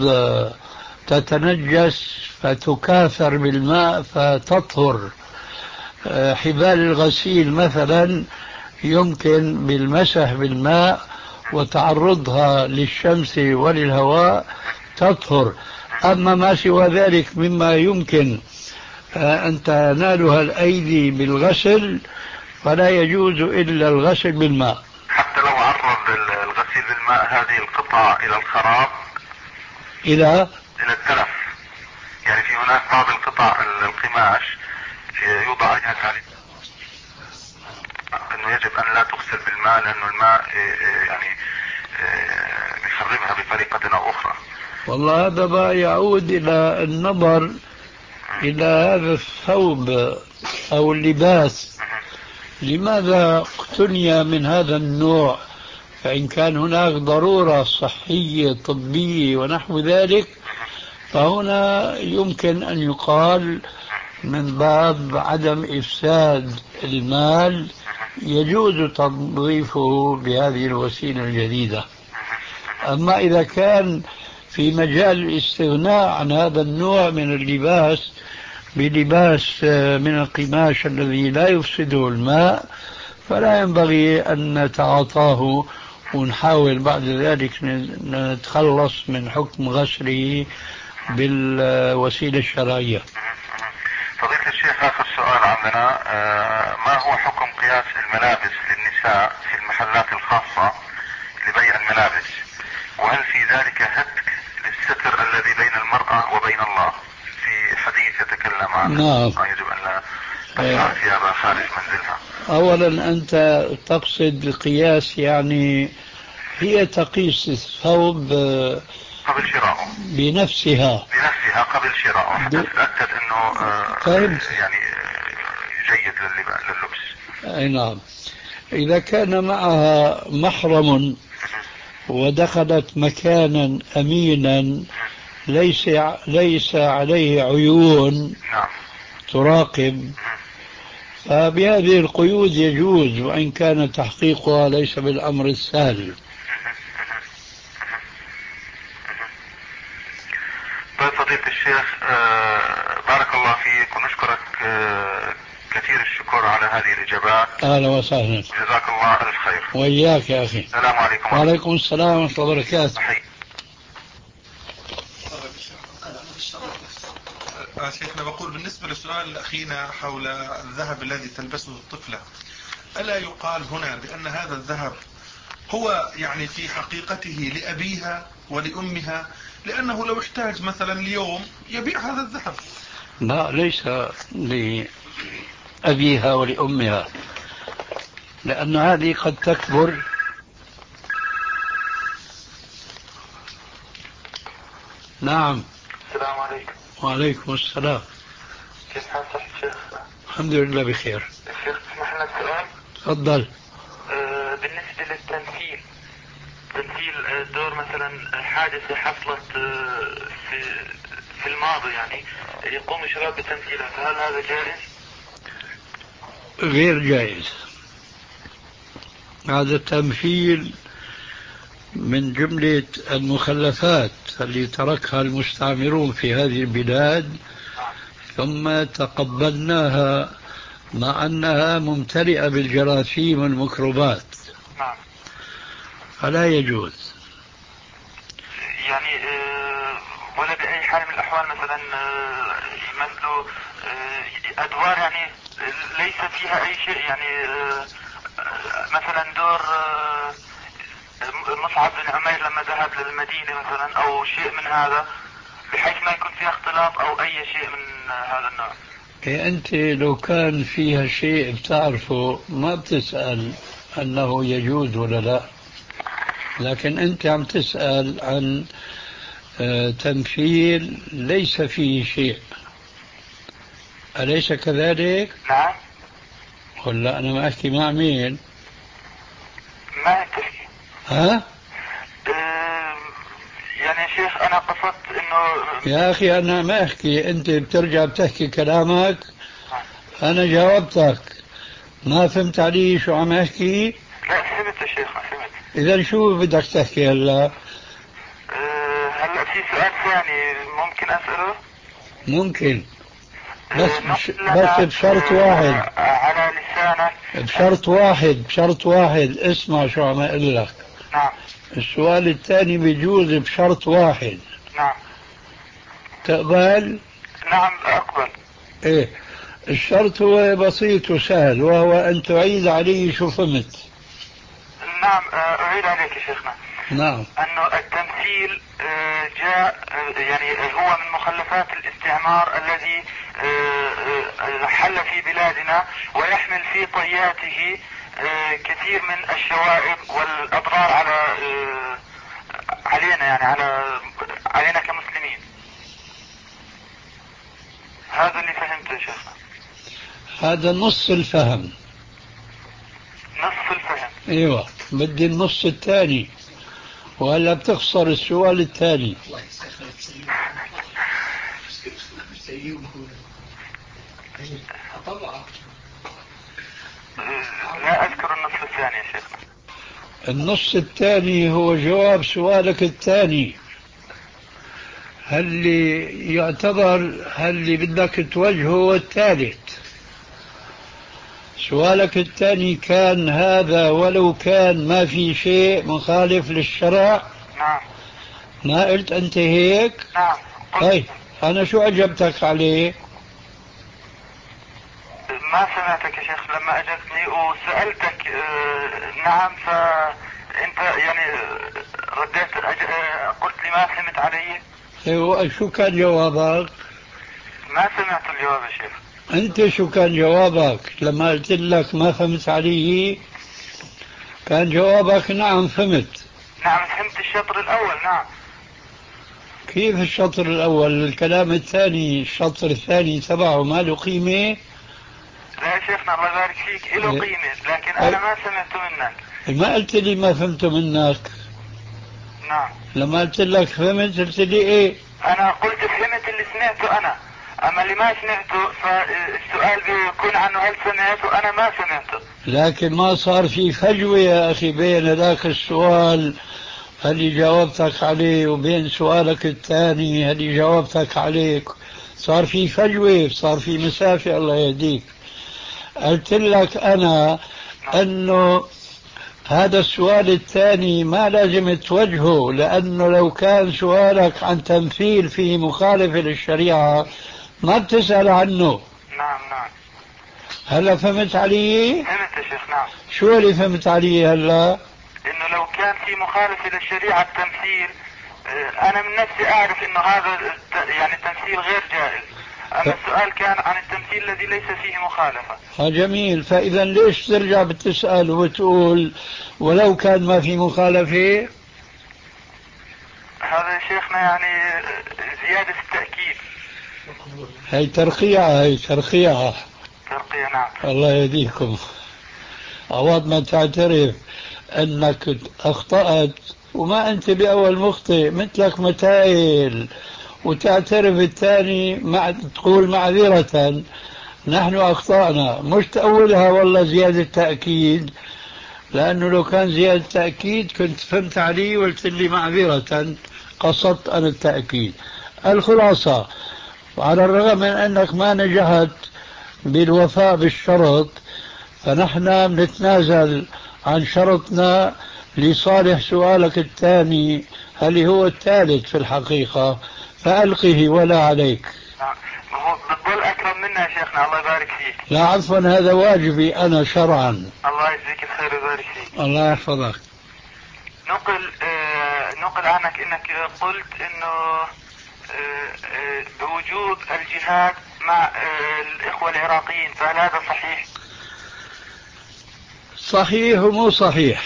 تتنجس فتكاثر بالماء فتطهر. حبال الغسيل مثلا يمكن بالمسح بالماء وتعرضها للشمس وللهواء تطهر. أما ما سوى ذلك مما يمكن أن تنالها الأيدي بالغسل فلا يجوز إلا الغسل بالماء. حتى لو عرض الغسيل بالماء هذه القطع إلى الخراب، إلى إلى التلف، يعني في هناك بعض القطع القماش يوضع عليها تعليق انه يجب ان لا تغسل بالماء لانه الماء يعني بيخربها بطريقة او اخرى. والله هذا بقى يعود الى النظر الى هذا الثوب او اللباس لماذا اقتني من هذا النوع، فان كان هناك ضرورة صحية طبية ونحو ذلك فهنا يمكن ان يقال من باب عدم إفساد المال يجوز تنظيفه بهذه الوسيلة الجديدة. أما إذا كان في مجال الاستغناء عن هذا النوع من اللباس بلباس من القماش الذي لا يفسده الماء فلا ينبغي أن نتعاطاه ونحاول بعد ذلك نتخلص من حكم غسله بالوسيلة الشرعية. فضيلة الشيخ آخر سؤال عندنا، آه ما هو حكم قياس الملابس للنساء في المحلات الخاصة لبيع الملابس، وهل في ذلك هتك للستر الذي بين المرأة وبين الله؟ في حديث يتكلم عن نعم. يجب أن لا تقطع ثيابها خارج منزلها. أولا أنت تقصد القياس يعني هي تقيس الثوب قبل شراءه بنفسها بنفسها قبل شراءه حتى تتأكد أنه فهمت. يعني جيد لللبس. أي نعم. إذا كان معها محرم ودخلت مكانا أمينا ليس ليس عليه عيون نعم. تراقب فبهذه القيود يجوز، وإن كان تحقيقها ليس بالأمر السهل. طيب فضيلة الشيخ آه بارك الله فيك ونشكرك آه كثيرا كثير الشكر على هذه الإجابات. أهلا وسهلا. جزاك الله ألف خير. وإياك يا أخي. السلام عليكم. وعليكم السلام ورحمة الله وبركاته. شيخنا بقول بالنسبة لسؤال أخينا حول الذهب الذي تلبسه الطفلة، ألا يقال هنا بأن هذا الذهب هو يعني في حقيقته لأبيها ولأمها، لأنه لو احتاج مثلا اليوم يبيع هذا الذهب؟ لا، ليس لأبيها ولأمها، لأن هذه قد تكبر. نعم. السلام عليكم. وعليكم السلام. كيف حال صحة الشيخ؟ الحمد لله بخير. الشيخ تسمح لنا سؤال؟ تفضل. آه بالنسبة للتمثيل، تمثيل دور مثلا حادثة حصلت آه في في الماضي، يعني يقوم الشباب بتمثيلها، فهل هذا جائز؟ غير جائز. هذا التمثيل من جملة المخلفات اللي تركها المستعمرون في هذه البلاد، ثم تقبلناها مع أنها ممتلئة بالجراثيم والميكروبات. نعم. فلا يجوز. يعني آه ولا بأي حال من الأحوال مثلا آه يمثلوا آه أدوار يعني ليس فيها أي شيء، يعني آه مثلا دور آه مصعب بن عمير لما ذهب للمدينة مثلا، أو شيء من هذا، بحيث ما يكون فيها اختلاط أو أي شيء من هذا النوع. إيه، أنت لو كان فيها شيء بتعرفه ما بتسأل أنه يجوز ولا لا، لكن أنت عم تسأل عن آه تمثيل ليس فيه شيء، أليس كذلك؟ نعم. ولا أنا ما أحكي مع مين؟ ما تحكي. ها؟ أه يعني يا شيخ أنا قصدت إنه يا أخي أنا ما أحكي، أنت بترجع بتحكي كلامك. أنا جاوبتك، ما فهمت علي شو عم أحكي؟ لا فهمت يا شيخ، فهمت. إذا شو بدك تحكي هلا؟ أه هلا في سؤال ثاني ممكن أسأله؟ ممكن، بس أه بش بس بشرط واحد. أه على لسانك. بشرط واحد بشرط واحد اسمع شو عم أقول لك. نعم. السؤال الثاني بيجوز بشرط واحد. نعم. تقبل؟ نعم أقبل. إيه، الشرط هو بسيط وسهل، وهو أن تعيد علي شو فهمت. نعم أعيد عليك يا شيخنا. نعم. أنه التمثيل جاء يعني هو من مخلفات الاستعمار الذي حل في بلادنا، ويحمل في طياته كثير من الشوائب والأضرار على علينا، يعني على علينا كمسلمين. هذا اللي فهمته يا شيخنا. هذا نص الفهم. نص الفهم. ايوه، بدي النص الثاني، وهلا بتخسر السؤال الثاني. لا أذكر النص الثاني يا شيخنا. النص الثاني هو جواب سؤالك الثاني. هل اللي يعتبر هل اللي بدك توجهه هو الثالث. سؤالك الثاني كان هذا ولو كان ما في شيء مخالف للشرع. نعم. ما قلت أنت هيك؟ نعم. طيب أنا شو أجبتك عليه؟ ما سمعتك يا شيخ لما أجبتني وسألتك آه نعم، فأنت يعني رديت أج... آه قلت لي ما فهمت علي. ايوه، شو كان جوابك؟ ما سمعت الجواب يا شيخ. أنت شو كان جوابك لما قلت لك ما فهمت عليه؟ كان جوابك نعم فهمت. نعم فهمت الشطر الأول. نعم. كيف الشطر الأول؟ الكلام الثاني الشطر الثاني تبعه ما له قيمة؟ لا يا شيخنا الله يبارك فيك له قيمة، لكن أنا ما سمعته منك. ما قلت لي ما فهمته منك. نعم. لما قلت لك فهمت قلت لي إيه؟ أنا قلت فهمت اللي سمعته أنا، أما اللي ما سمعته فالسؤال بيكون عنه هل سمعت، وأنا ما سمعته. لكن ما صار في فجوة يا أخي بين ذاك السؤال اللي جاوبتك عليه وبين سؤالك الثاني اللي جاوبتك عليه. صار في فجوة، صار في مسافة، الله يهديك. قلت لك أنا أنه هذا السؤال الثاني ما لازم توجهه، لأنه لو كان سؤالك عن تمثيل فيه مخالف للشريعة ما بتسأل عنه. نعم نعم. هلا فهمت علي؟ فهمت يا شيخ. نعم. شو اللي فهمت علي هلا؟ انه لو كان في مخالفة للشريعة التمثيل، انا من نفسي اعرف انه هذا يعني التمثيل غير جائز، اما السؤال كان عن التمثيل الذي ليس فيه مخالفة. ها جميل. فاذا ليش ترجع بتسأل وتقول ولو كان ما في مخالفة؟ هذا يا شيخنا يعني زيادة التأكيد. هي ترقيعة، هي ترقيعة ترقية. نعم. الله يهديكم. عوض ما تعترف انك اخطأت، وما انت باول مخطئ، مثلك متايل، وتعترف الثاني مع تقول معذرة نحن اخطأنا، مش تأولها والله زيادة تأكيد، لانه لو كان زيادة تأكيد كنت فهمت علي وقلت لي معذرة، قصدت انا التأكيد. الخلاصة، وعلى الرغم من انك ما نجحت بالوفاء بالشرط، فنحن بنتنازل عن شرطنا لصالح سؤالك الثاني اللي هو الثالث في الحقيقة، فألقه ولا عليك. هو بتضل أكرم منا يا شيخنا، الله يبارك فيك. لا عفوا، هذا واجبي أنا شرعا. الله يجزيك الخير ويبارك فيك. الله يحفظك. نقل آه نقل عنك انك قلت انه آه آه بوجوب الجهاد مع آه الإخوة العراقيين، فهل هذا صحيح؟ صحيح ومو صحيح،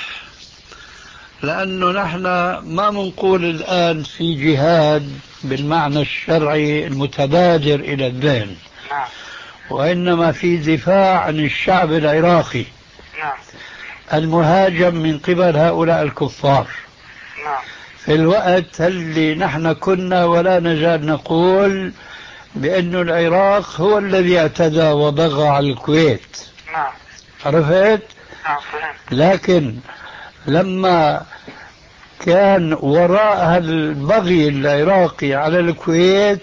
لأنه نحن ما منقول الآن في جهاد بالمعنى الشرعي المتبادر إلى الذهن. نعم. وإنما في دفاع عن الشعب العراقي. نعم. المهاجم من قبل هؤلاء الكفار. نعم. في الوقت اللي نحن كنا ولا نزال نقول بأن العراق هو الذي اعتدى وبغى على الكويت. نعم. عرفت؟ نعم فهمت. لكن لما كان وراء البغي العراقي على الكويت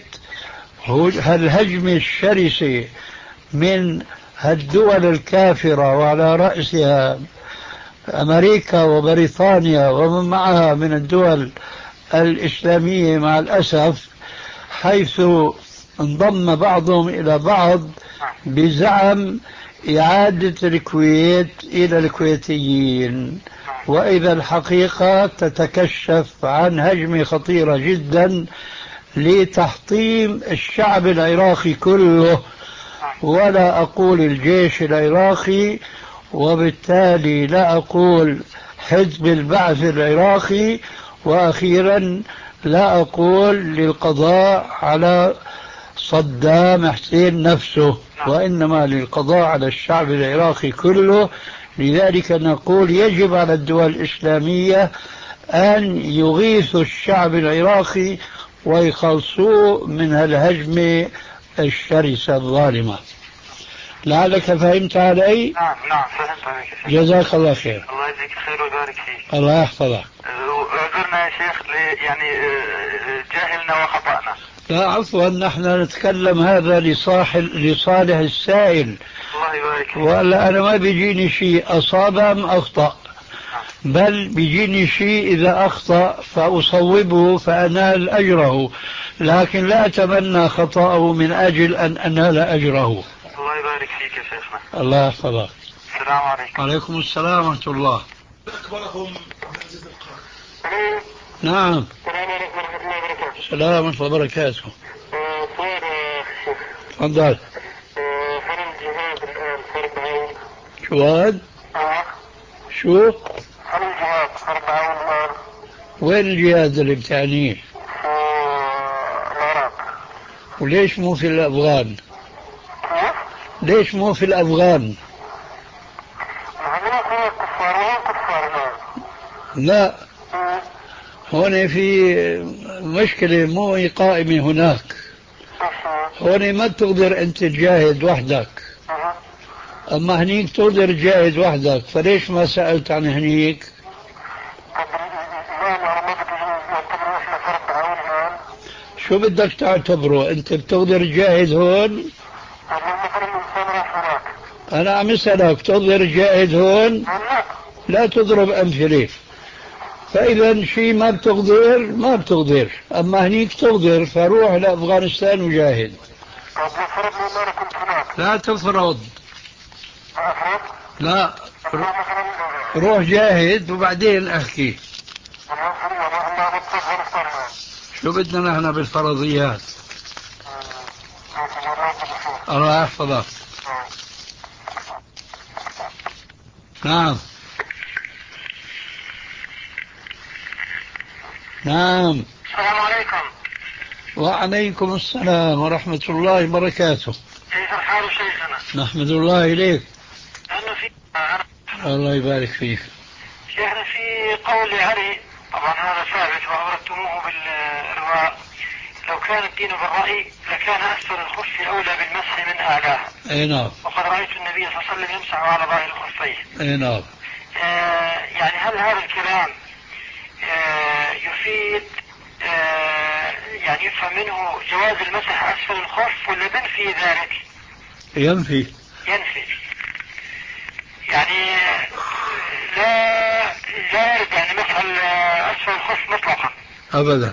هالهجمة الشرسة من الدول الكافرة وعلى رأسها أمريكا وبريطانيا ومن معها من الدول الإسلامية مع الأسف، حيث انضم بعضهم إلى بعض بزعم إعادة الكويت إلى الكويتيين، وإذا الحقيقة تتكشف عن هجمة خطيرة جدا لتحطيم الشعب العراقي كله، ولا أقول الجيش العراقي، وبالتالي لا أقول حزب البعث العراقي، وأخيرا لا أقول للقضاء على صدام حسين نفسه، وإنما للقضاء على الشعب العراقي كله. لذلك نقول يجب على الدول الإسلامية أن يغيثوا الشعب العراقي ويخلصوه من الهجمة الشرسة الظالمة. لعلك فهمت علي؟ نعم نعم فهمت عليك. جزاك الله خير. الله يجزيك خير ويبارك فيك. الله يحفظك. اعذرنا يا شيخ يعني جاهلنا وخطأنا. لا عفوا، نحن نتكلم هذا لصالح لصالح السائل. الله يبارك فيك. ولا أنا ما بيجيني شيء أصاب أم أخطأ، بل بيجيني شيء إذا أخطأ فأصوبه فأنال أجره، لكن لا أتمنى خطأه من أجل أن أنال أجره. الله يبارك فيك يا شيخنا. الله يحفظك. السلام عليكم. وعليكم السلام ورحمة الله. أكبرهم نعم. السلام عليكم ورحمة الله وبركاته. السلام ورحمة الله وبركاته. سؤال شيخ. تفضل. هل الجهاد الآن فرض عين؟ شو هاد؟ آه. شو؟ هل الجهاد فرض عين الآن؟ وين الجهاد اللي بتعنيه؟ في العراق. وليش مو في الأفغان؟ كيف؟ ليش مو في الأفغان؟ هذول كلهم كفار وين كفار الآن؟ لا، هون في مشكلة مو قائمة هناك. هون ما تقدر أنت تجاهد وحدك، أما هنيك تقدر تجاهد وحدك، فليش ما سألت عن هنيك؟ شو بدك تعتبره؟ أنت بتقدر تجاهد هون؟ أنا عم أسألك تظهر جاهد هون؟ لا. لا تضرب أمثلة. فإذا شيء ما بتقدر ما بتقدر، أما هنيك تقدر، فروح لأفغانستان وجاهد. طب لو فرضنا ان انا كنت هناك. لا تفرض. ما افرض؟ لا افرض مثلا. روح جاهد وبعدين احكي. انا افرض انا انا بتصل افغانستان. شو بدنا نحن بالفرضيات؟ الله يحفظك. نعم نعم. السلام عليكم. وعليكم السلام ورحمة الله وبركاته. كيف الحال شيخنا؟ نحمد الله إليك. أنا في الله يبارك فيك. شيخنا في قول علي، طبعا هذا ثابت وأوردتموه بالرواء، لو كان الدين بالرأي لكان أسفل الخف أولى بالمسح من أعلاه. أي نعم. وقد رأيت النبي صلى الله عليه وسلم يمسح على ظاهر الخفين. أي نعم. آه يعني هل هذا الكلام آه يفيد آه يعني يفهم منه جواز المسح أسفل الخف ولا بنفي ذلك؟ ينفي. ينفي يعني لا لا يرد يعني مسح أسفل الخف مطلقا أبدا.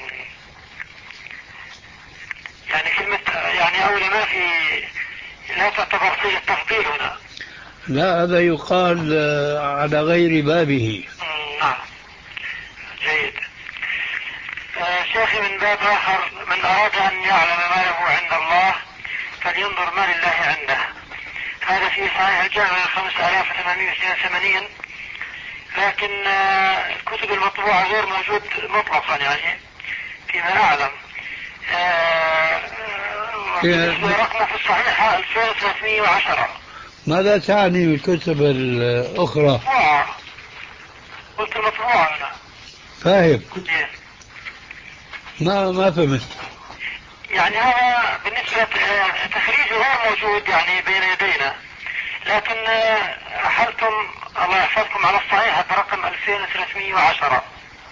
يعني كلمة يعني أولى ما في، لا تعتبر صيغة تفضيل هنا. لا هذا يقال على غير بابه. نعم جيد. آه شيخي من باب آخر، من أراد أن يعلم ما له عند الله فلينظر ما لله عنده. هذا في صحيح الجامع خمسة آلاف وثمانمائة واثنين وثمانين، لكن آه الكتب المطبوعة غير موجود مطلقا يعني فيما أعلم. آه رقمه في الصحيحة ألفين وثلاثمائة وعشرة. ماذا تعني الكتب الأخرى؟ مطبوعة. قلت المطبوعة هنا. فاهم. إيه. ما ما فهمت. يعني هذا بالنسبة تخريجه غير موجود يعني بين يدينا، لكن أحلتم الله يحفظكم على الصحيحة برقم ألفين وثلاثمائة وعشرة.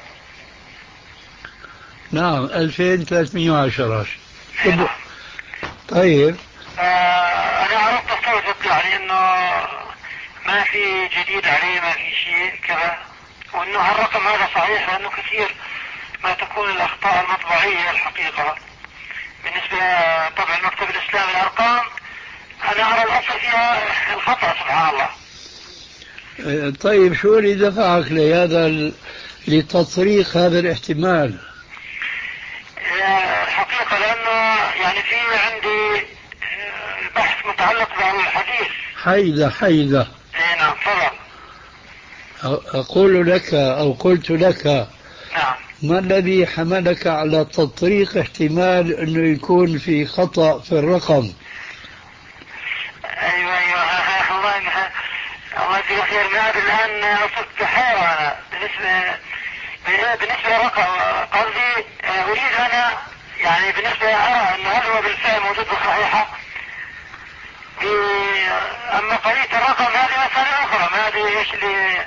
نعم ألفين وثلاثمائة وعشرة. نعم. طيب آه أنا عرفت استوثق يعني إنه ما في جديد عليه، ما في شيء كذا، وإنه هالرقم هذا صحيح، لأنه كثير ما تكون الأخطاء المطبعية الحقيقة بالنسبة طبع المكتب الإسلامي. الأرقام أنا أرى الأصل فيها الخطأ سبحان الله. طيب شو اللي دفعك لهذا لتطريق هذا الاحتمال؟ الحقيقة لأنه يعني في عندي بحث متعلق بالحديث. حيدة حيدة. اي نعم تفضل. أقول لك أو قلت لك نعم ما الذي حملك على تطريق احتمال أنه يكون في خطأ في الرقم؟ أيوة أيوة الله الله يجزيك خير. ما الآن أصبت حيرة أنا بالنسبة بالنسبة لرقم قصدي أريد أنا يعني بالنسبة أرى أنه هل هو بالفعل موجود بالصحيحة، أما قضية الرقم هذه مسألة أخرى، ما أدري إيش اللي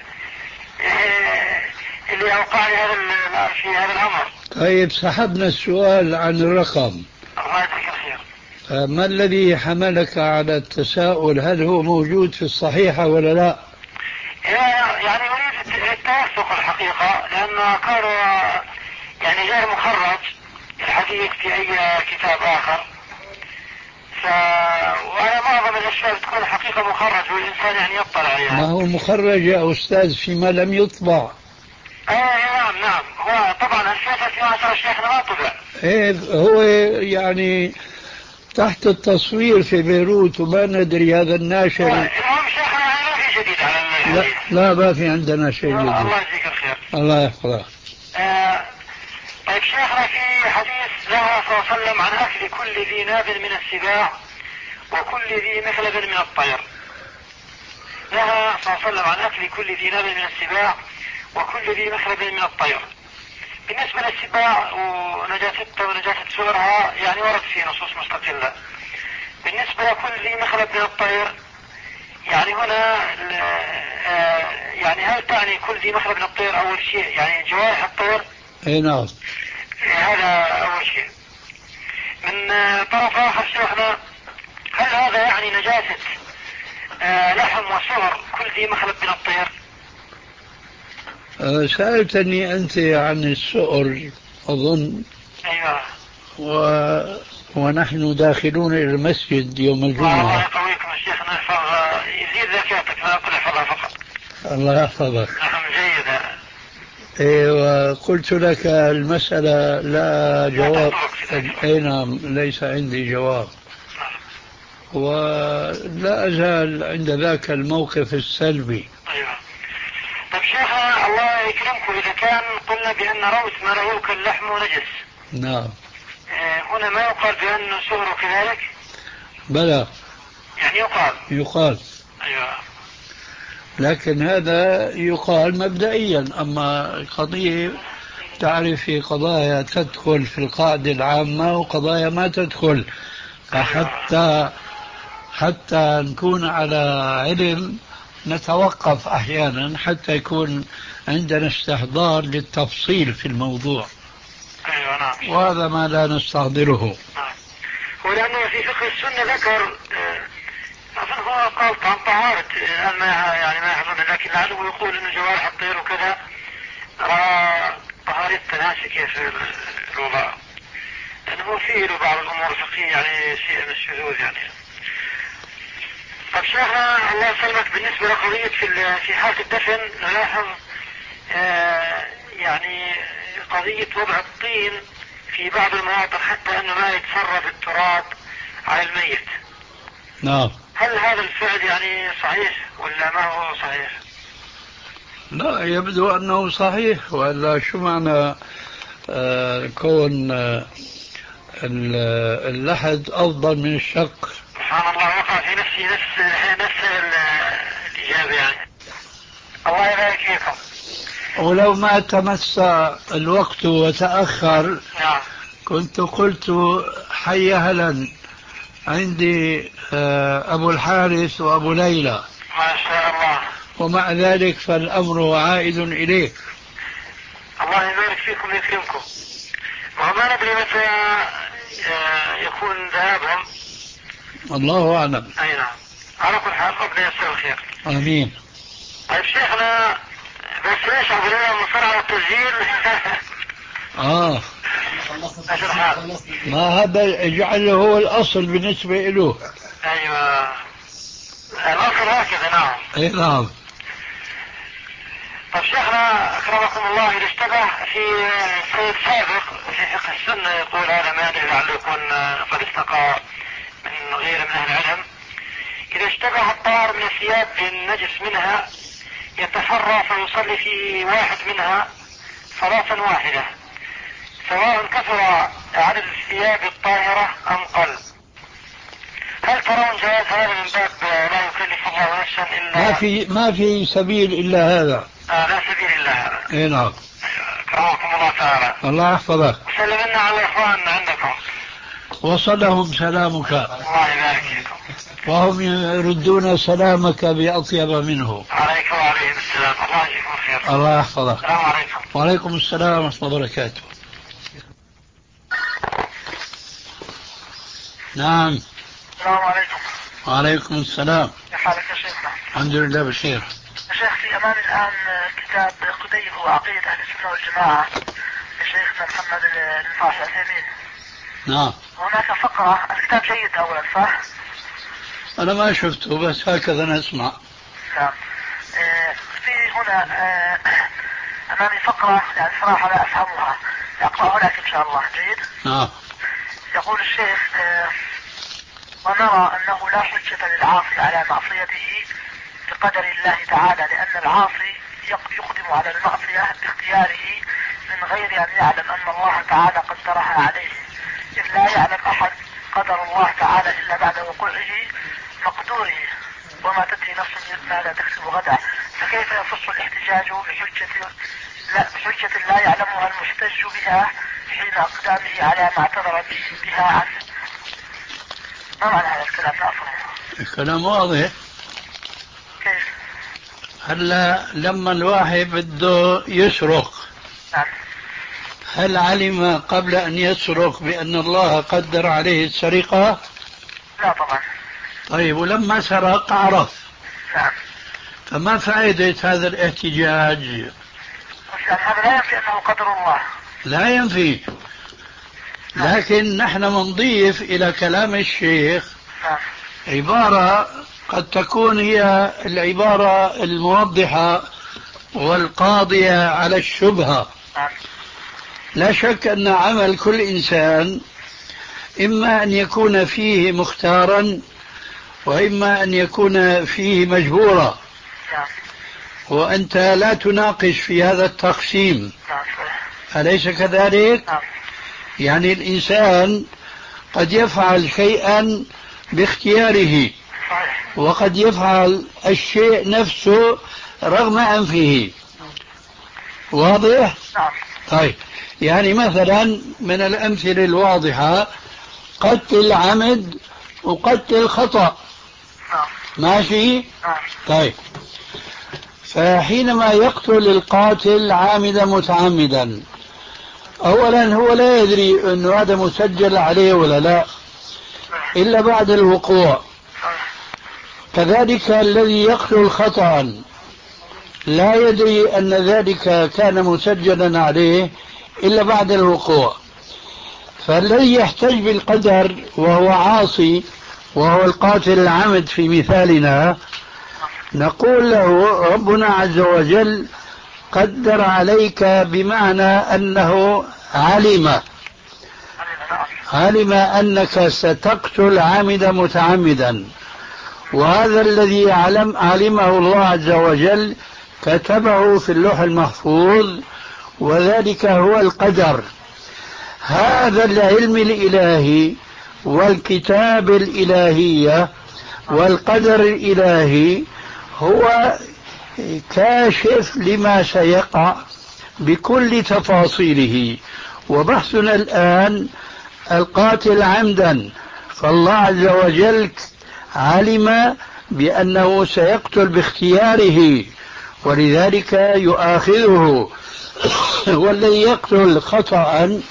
اللي أوقعني هذا في هذا الأمر. طيب سحبنا السؤال عن الرقم. الله يجزيك الخير. ما الذي حملك على التساؤل هل هو موجود في الصحيحة ولا لا؟ يعني أريد التوثق الحقيقة، لأنه كان يعني غير مخرج الحديث في أي كتاب آخر، ف... وأنا معظم الأشياء بتكون الحقيقة مخرج والإنسان يعني يطلع عليها. ما هو مخرج يا أستاذ فيما لم يطبع. ايه نعم نعم، هو طبعا ألفين وثلاثمائة وعشرة شيخنا ما طبع. ايه هو يعني تحت التصوير في بيروت وما ندري هذا الناشر. المهم شيخنا ما في جديد على الحديث. لا لا ما في عندنا شيء جديد. الله يجزيك الخير. الله يحفظك. آه طيب شيخنا في حديث له صلى الله عليه وسلم عن أكل كل ذي ناب من السباع وكل ذي مخلب من الطير. نهى صلى الله عليه وسلم عن أكل كل ذي ناب من السباع وكل ذي مخلب من الطير. بالنسبة للسباع ونجاستها ونجاسة صورها يعني ورد في نصوص مستقلة. بالنسبة لكل ذي مخلب من الطير يعني هنا يعني هل تعني كل ذي مخلب من الطير أول شيء يعني جوارح الطير؟ اي نعم. هذا أول شيء. من طرف آخر شيخنا، هل هذا يعني نجاسة لحم وسعر كل ذي مخلب من الطير. أه سألتني أنت عن السؤر أظن. أيوة. و... ونحن داخلون إلى المسجد يوم الجمعة. الله يقويكم يا شيخنا، يحفظ يزيد ذكاءتك، لا أقول يحفظها فقط. الله يحفظك. نعم جيد. إيه وقلت لك المسألة لا جواب. أي نعم ليس عندي جواب. ولا أزال عند ذاك الموقف السلبي. أيوة. طيب شيخنا الله يكرمكم، إذا كان قلنا بأن روث ما لا يؤكل لحمه نجس. نعم. هنا ما يقال بأنه سهر كذلك؟ بلى. يعني يقال. يقال. أيوة. لكن هذا يقال مبدئيا، أما القضية تعرف في قضايا تدخل في القاعدة العامة وقضايا ما تدخل، فحتى حتى نكون على علم نتوقف أحيانا حتى يكون عندنا استحضار للتفصيل في الموضوع. أيوة نعم. وهذا ما لا نستحضره. نعم. ولأنه في فقه السنة ذكر أظن هو قال عن طهارة ما يعني ما يحضرنا، لكن لعله يقول إنه جوارح الطير وكذا رأى طهارة تناسي كيف الوضع، لأنه فيه له بعض الأمور الفقهية يعني شيء من الشذوذ يعني. طب شيخنا الله يسلمك، بالنسبة لقضية في في حالة الدفن نلاحظ آه يعني قضية وضع الطين في بعض المواطن حتى أنه ما يتسرب التراب على الميت. نعم. هل هذا الفعل يعني صحيح ولا ما هو صحيح؟ لا يبدو أنه صحيح، وإلا شو معنى آه كون آه اللحد أفضل من الشق؟ سبحان الله، وقع في نفسي نفس نفس الإجابة يعني. الله يبارك فيكم. ولو ما تمس الوقت وتأخر نعم كنت قلت حي هلا عندي أبو الحارث وأبو ليلى ما شاء الله. ومع ذلك فالأمر عائد إليك. الله يبارك فيكم ويكرمكم. وما ندري متى يكون ذهابهم. الله أعلم. أي نعم. على كل حال ربنا يسر الخير. آمين. طيب شيخنا بس ليش عبرنا مصر على التسجيل؟ آه ايش الحال؟ ما هذا اجعله هو الأصل بالنسبة له. أيوة الأصل هكذا. نعم. أي نعم. طيب شيخنا أكرمكم الله، إذا اشتبه في سيد سابق في فقه السنة يقول هذا ما أدري لعله يكون قد استقى من غير من أهل العلم، إذا اشتبه الطاهر من الثياب بالنجس منها يتفرى فيصلي في واحد منها صلاة واحدة سواء كثر عدد الثياب الطاهرة أم قل. هل ترون جواز هذا من باب لا يكلف الله نفسا إلا ما في ما في سبيل إلا هذا. آه لا سبيل إلا هذا. اي نعم. كرمكم الله تعالى. الله يحفظك. سلمنا على الإخوان عندكم. وصلهم سلامك. الله يبارك فيكم. وهم يردون سلامك بأطيب منه. عليكم وعليهم السلام. الله يجزيكم خير. الله يحفظك. السلام عليكم. وعليكم السلام ورحمة الله وبركاته. نعم. السلام عليكم. وعليكم السلام. كيف حالك يا شيخنا؟ الحمد لله بخير. يا شيخ في أمامي الآن كتاب قديم وعقيدة أهل السنة والجماعة لشيخنا محمد بن صالح العثيمين. نعم. هناك فقرة، الكتاب جيد أولا صح؟ أنا ما شفته بس هكذا نسمع. نعم. في هنا أمامي فقرة يعني صراحة لا أفهمها، أقرأها لك إن شاء الله. جيد؟ نعم. يقول الشيخ ونرى أنه لا حجة للعاصي على معصيته بقدر الله تعالى، لأن العاصي يقدم على المعصية باختياره من غير أن يعلم أن الله تعالى قدرها عليه، إذ لا يعلم أحد قدر الله تعالى إلا بعد وقوعه مقدوره، وما تدري نفس ما لا تكسب غدا. فكيف يصح الاحتجاج بحجة لا, بحجة لا يعلمها المحتج بها حين أقدامه على ما اعتذر بها عنه؟ ما معنى هذا الكلام؟ لا أفهم. الكلام واضح. كيف؟ هلا لما الواحد بده يسرق نعم. هل علم قبل أن يسرق بأن الله قدر عليه السرقة؟ لا طبعا. طيب ولما سرق عرف. نعم. فما فائدة هذا الاحتجاج؟ يعني هذا لا ينفي أنه قدر الله. لا ينفي، لكن نحن نضيف إلى كلام الشيخ نعم. عبارة قد تكون هي العبارة الموضحة والقاضية على الشبهة. نعم. لا شك أن عمل كل إنسان إما أن يكون فيه مختارا وإما أن يكون فيه مجبورا، نعم. وأنت لا تناقش في هذا التقسيم، نعم. أليس كذلك؟ نعم. يعني الإنسان قد يفعل شيئا باختياره صحيح. وقد يفعل الشيء نفسه رغم أنفه. واضح؟ نعم. طيب، يعني مثلا من الأمثلة الواضحة قتل عمد وقتل خطأ. نعم. ماشي؟ نعم. طيب، فحينما يقتل القاتل عامدا متعمدا، أولا هو لا يدري أنه هذا مسجل عليه ولا لا إلا بعد الوقوع. كذلك الذي يقتل خطأ لا يدري أن ذلك كان مسجلا عليه إلا بعد الوقوع. فالذي يحتج بالقدر وهو عاصي وهو القاتل العمد في مثالنا، نقول له ربنا عز وجل قدر عليك بمعنى أنه علم علم أنك ستقتل عامدا متعمدا، وهذا الذي علم علمه الله عز وجل كتبه في اللوح المحفوظ، وذلك هو القدر. هذا العلم الإلهي والكتاب الإلهية والقدر الإلهي هو كاشف لما سيقع بكل تفاصيله. وبحثنا الآن القاتل عمدا، فالله عز وجل علم بأنه سيقتل باختياره ولذلك يؤاخذه. والذي يقتل خطأ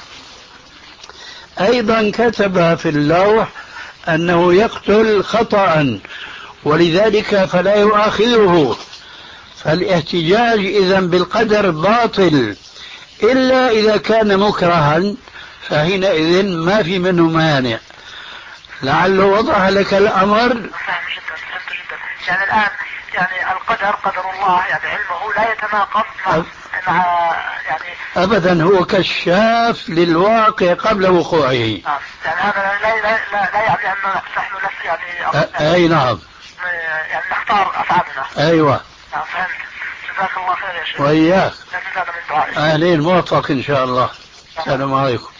أيضا كتب في اللوح أنه يقتل خطأ ولذلك فلا يؤاخذه. فالاحتجاج إذن بالقدر باطل إلا إذا كان مكرها، فحينئذ ما في منه مانع. لعله وضح لك الأمر. فهم جدا، فهمت جدا. يعني الآن يعني القدر قدر الله، يعني علمه لا يتناقض مع, مع يعني أبدا، هو كشاف للواقع قبل وقوعه. نعم. يعني هذا لا لا لا, لا يعني أن نحن نفس يعني أ... أي نعم، يعني نختار أفعالنا. أيوة. نعم فهمت. جزاك الله خير يا شيخ. وإياك. لا من دعائك. أهلين، موفق إن شاء الله. السلام عليكم.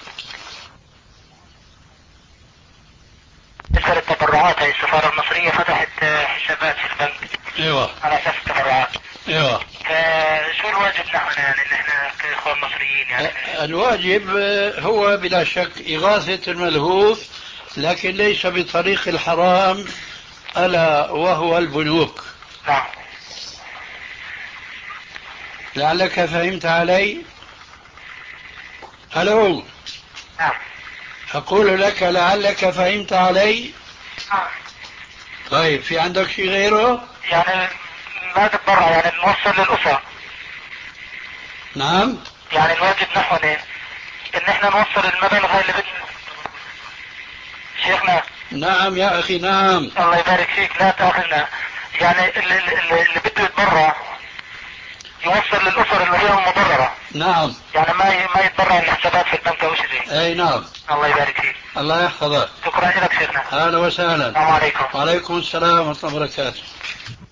بالنسبة للتبرعات، هي السفارة المصرية فتحت حسابات في البنك. ايوه. على اساس التبرعات. ايوه. فشو الواجب نحن يعني ان احنا كاخوان مصريين يعني؟ الواجب هو بلا شك إغاثة الملهوف، لكن ليس بطريق الحرام، ألا وهو البنوك. نعم. لعلك فهمت علي؟ ألو. نعم. أقول لك لعلك فهمت علي؟ نعم. طيب، في عندك شيء غيره؟ يعني ما تتبرع، يعني نوصل للأسرة. نعم. يعني الواجب نحن ان احنا نوصل المبلغ اللي بدنا. شيخنا. نعم يا أخي، نعم. الله يبارك فيك، لا تأخذنا. يعني اللي, اللي, اللي بده يتبرع يوصل للأسر اللي هي المضررة. نعم. يعني ما ما يتبرع للحسابات في البنك او شيء. اي نعم. الله يبارك فيك. الله يحفظك. شكرا لك شيخنا. اهلا وسهلا. السلام عليكم. وعليكم السلام ورحمة الله وبركاته.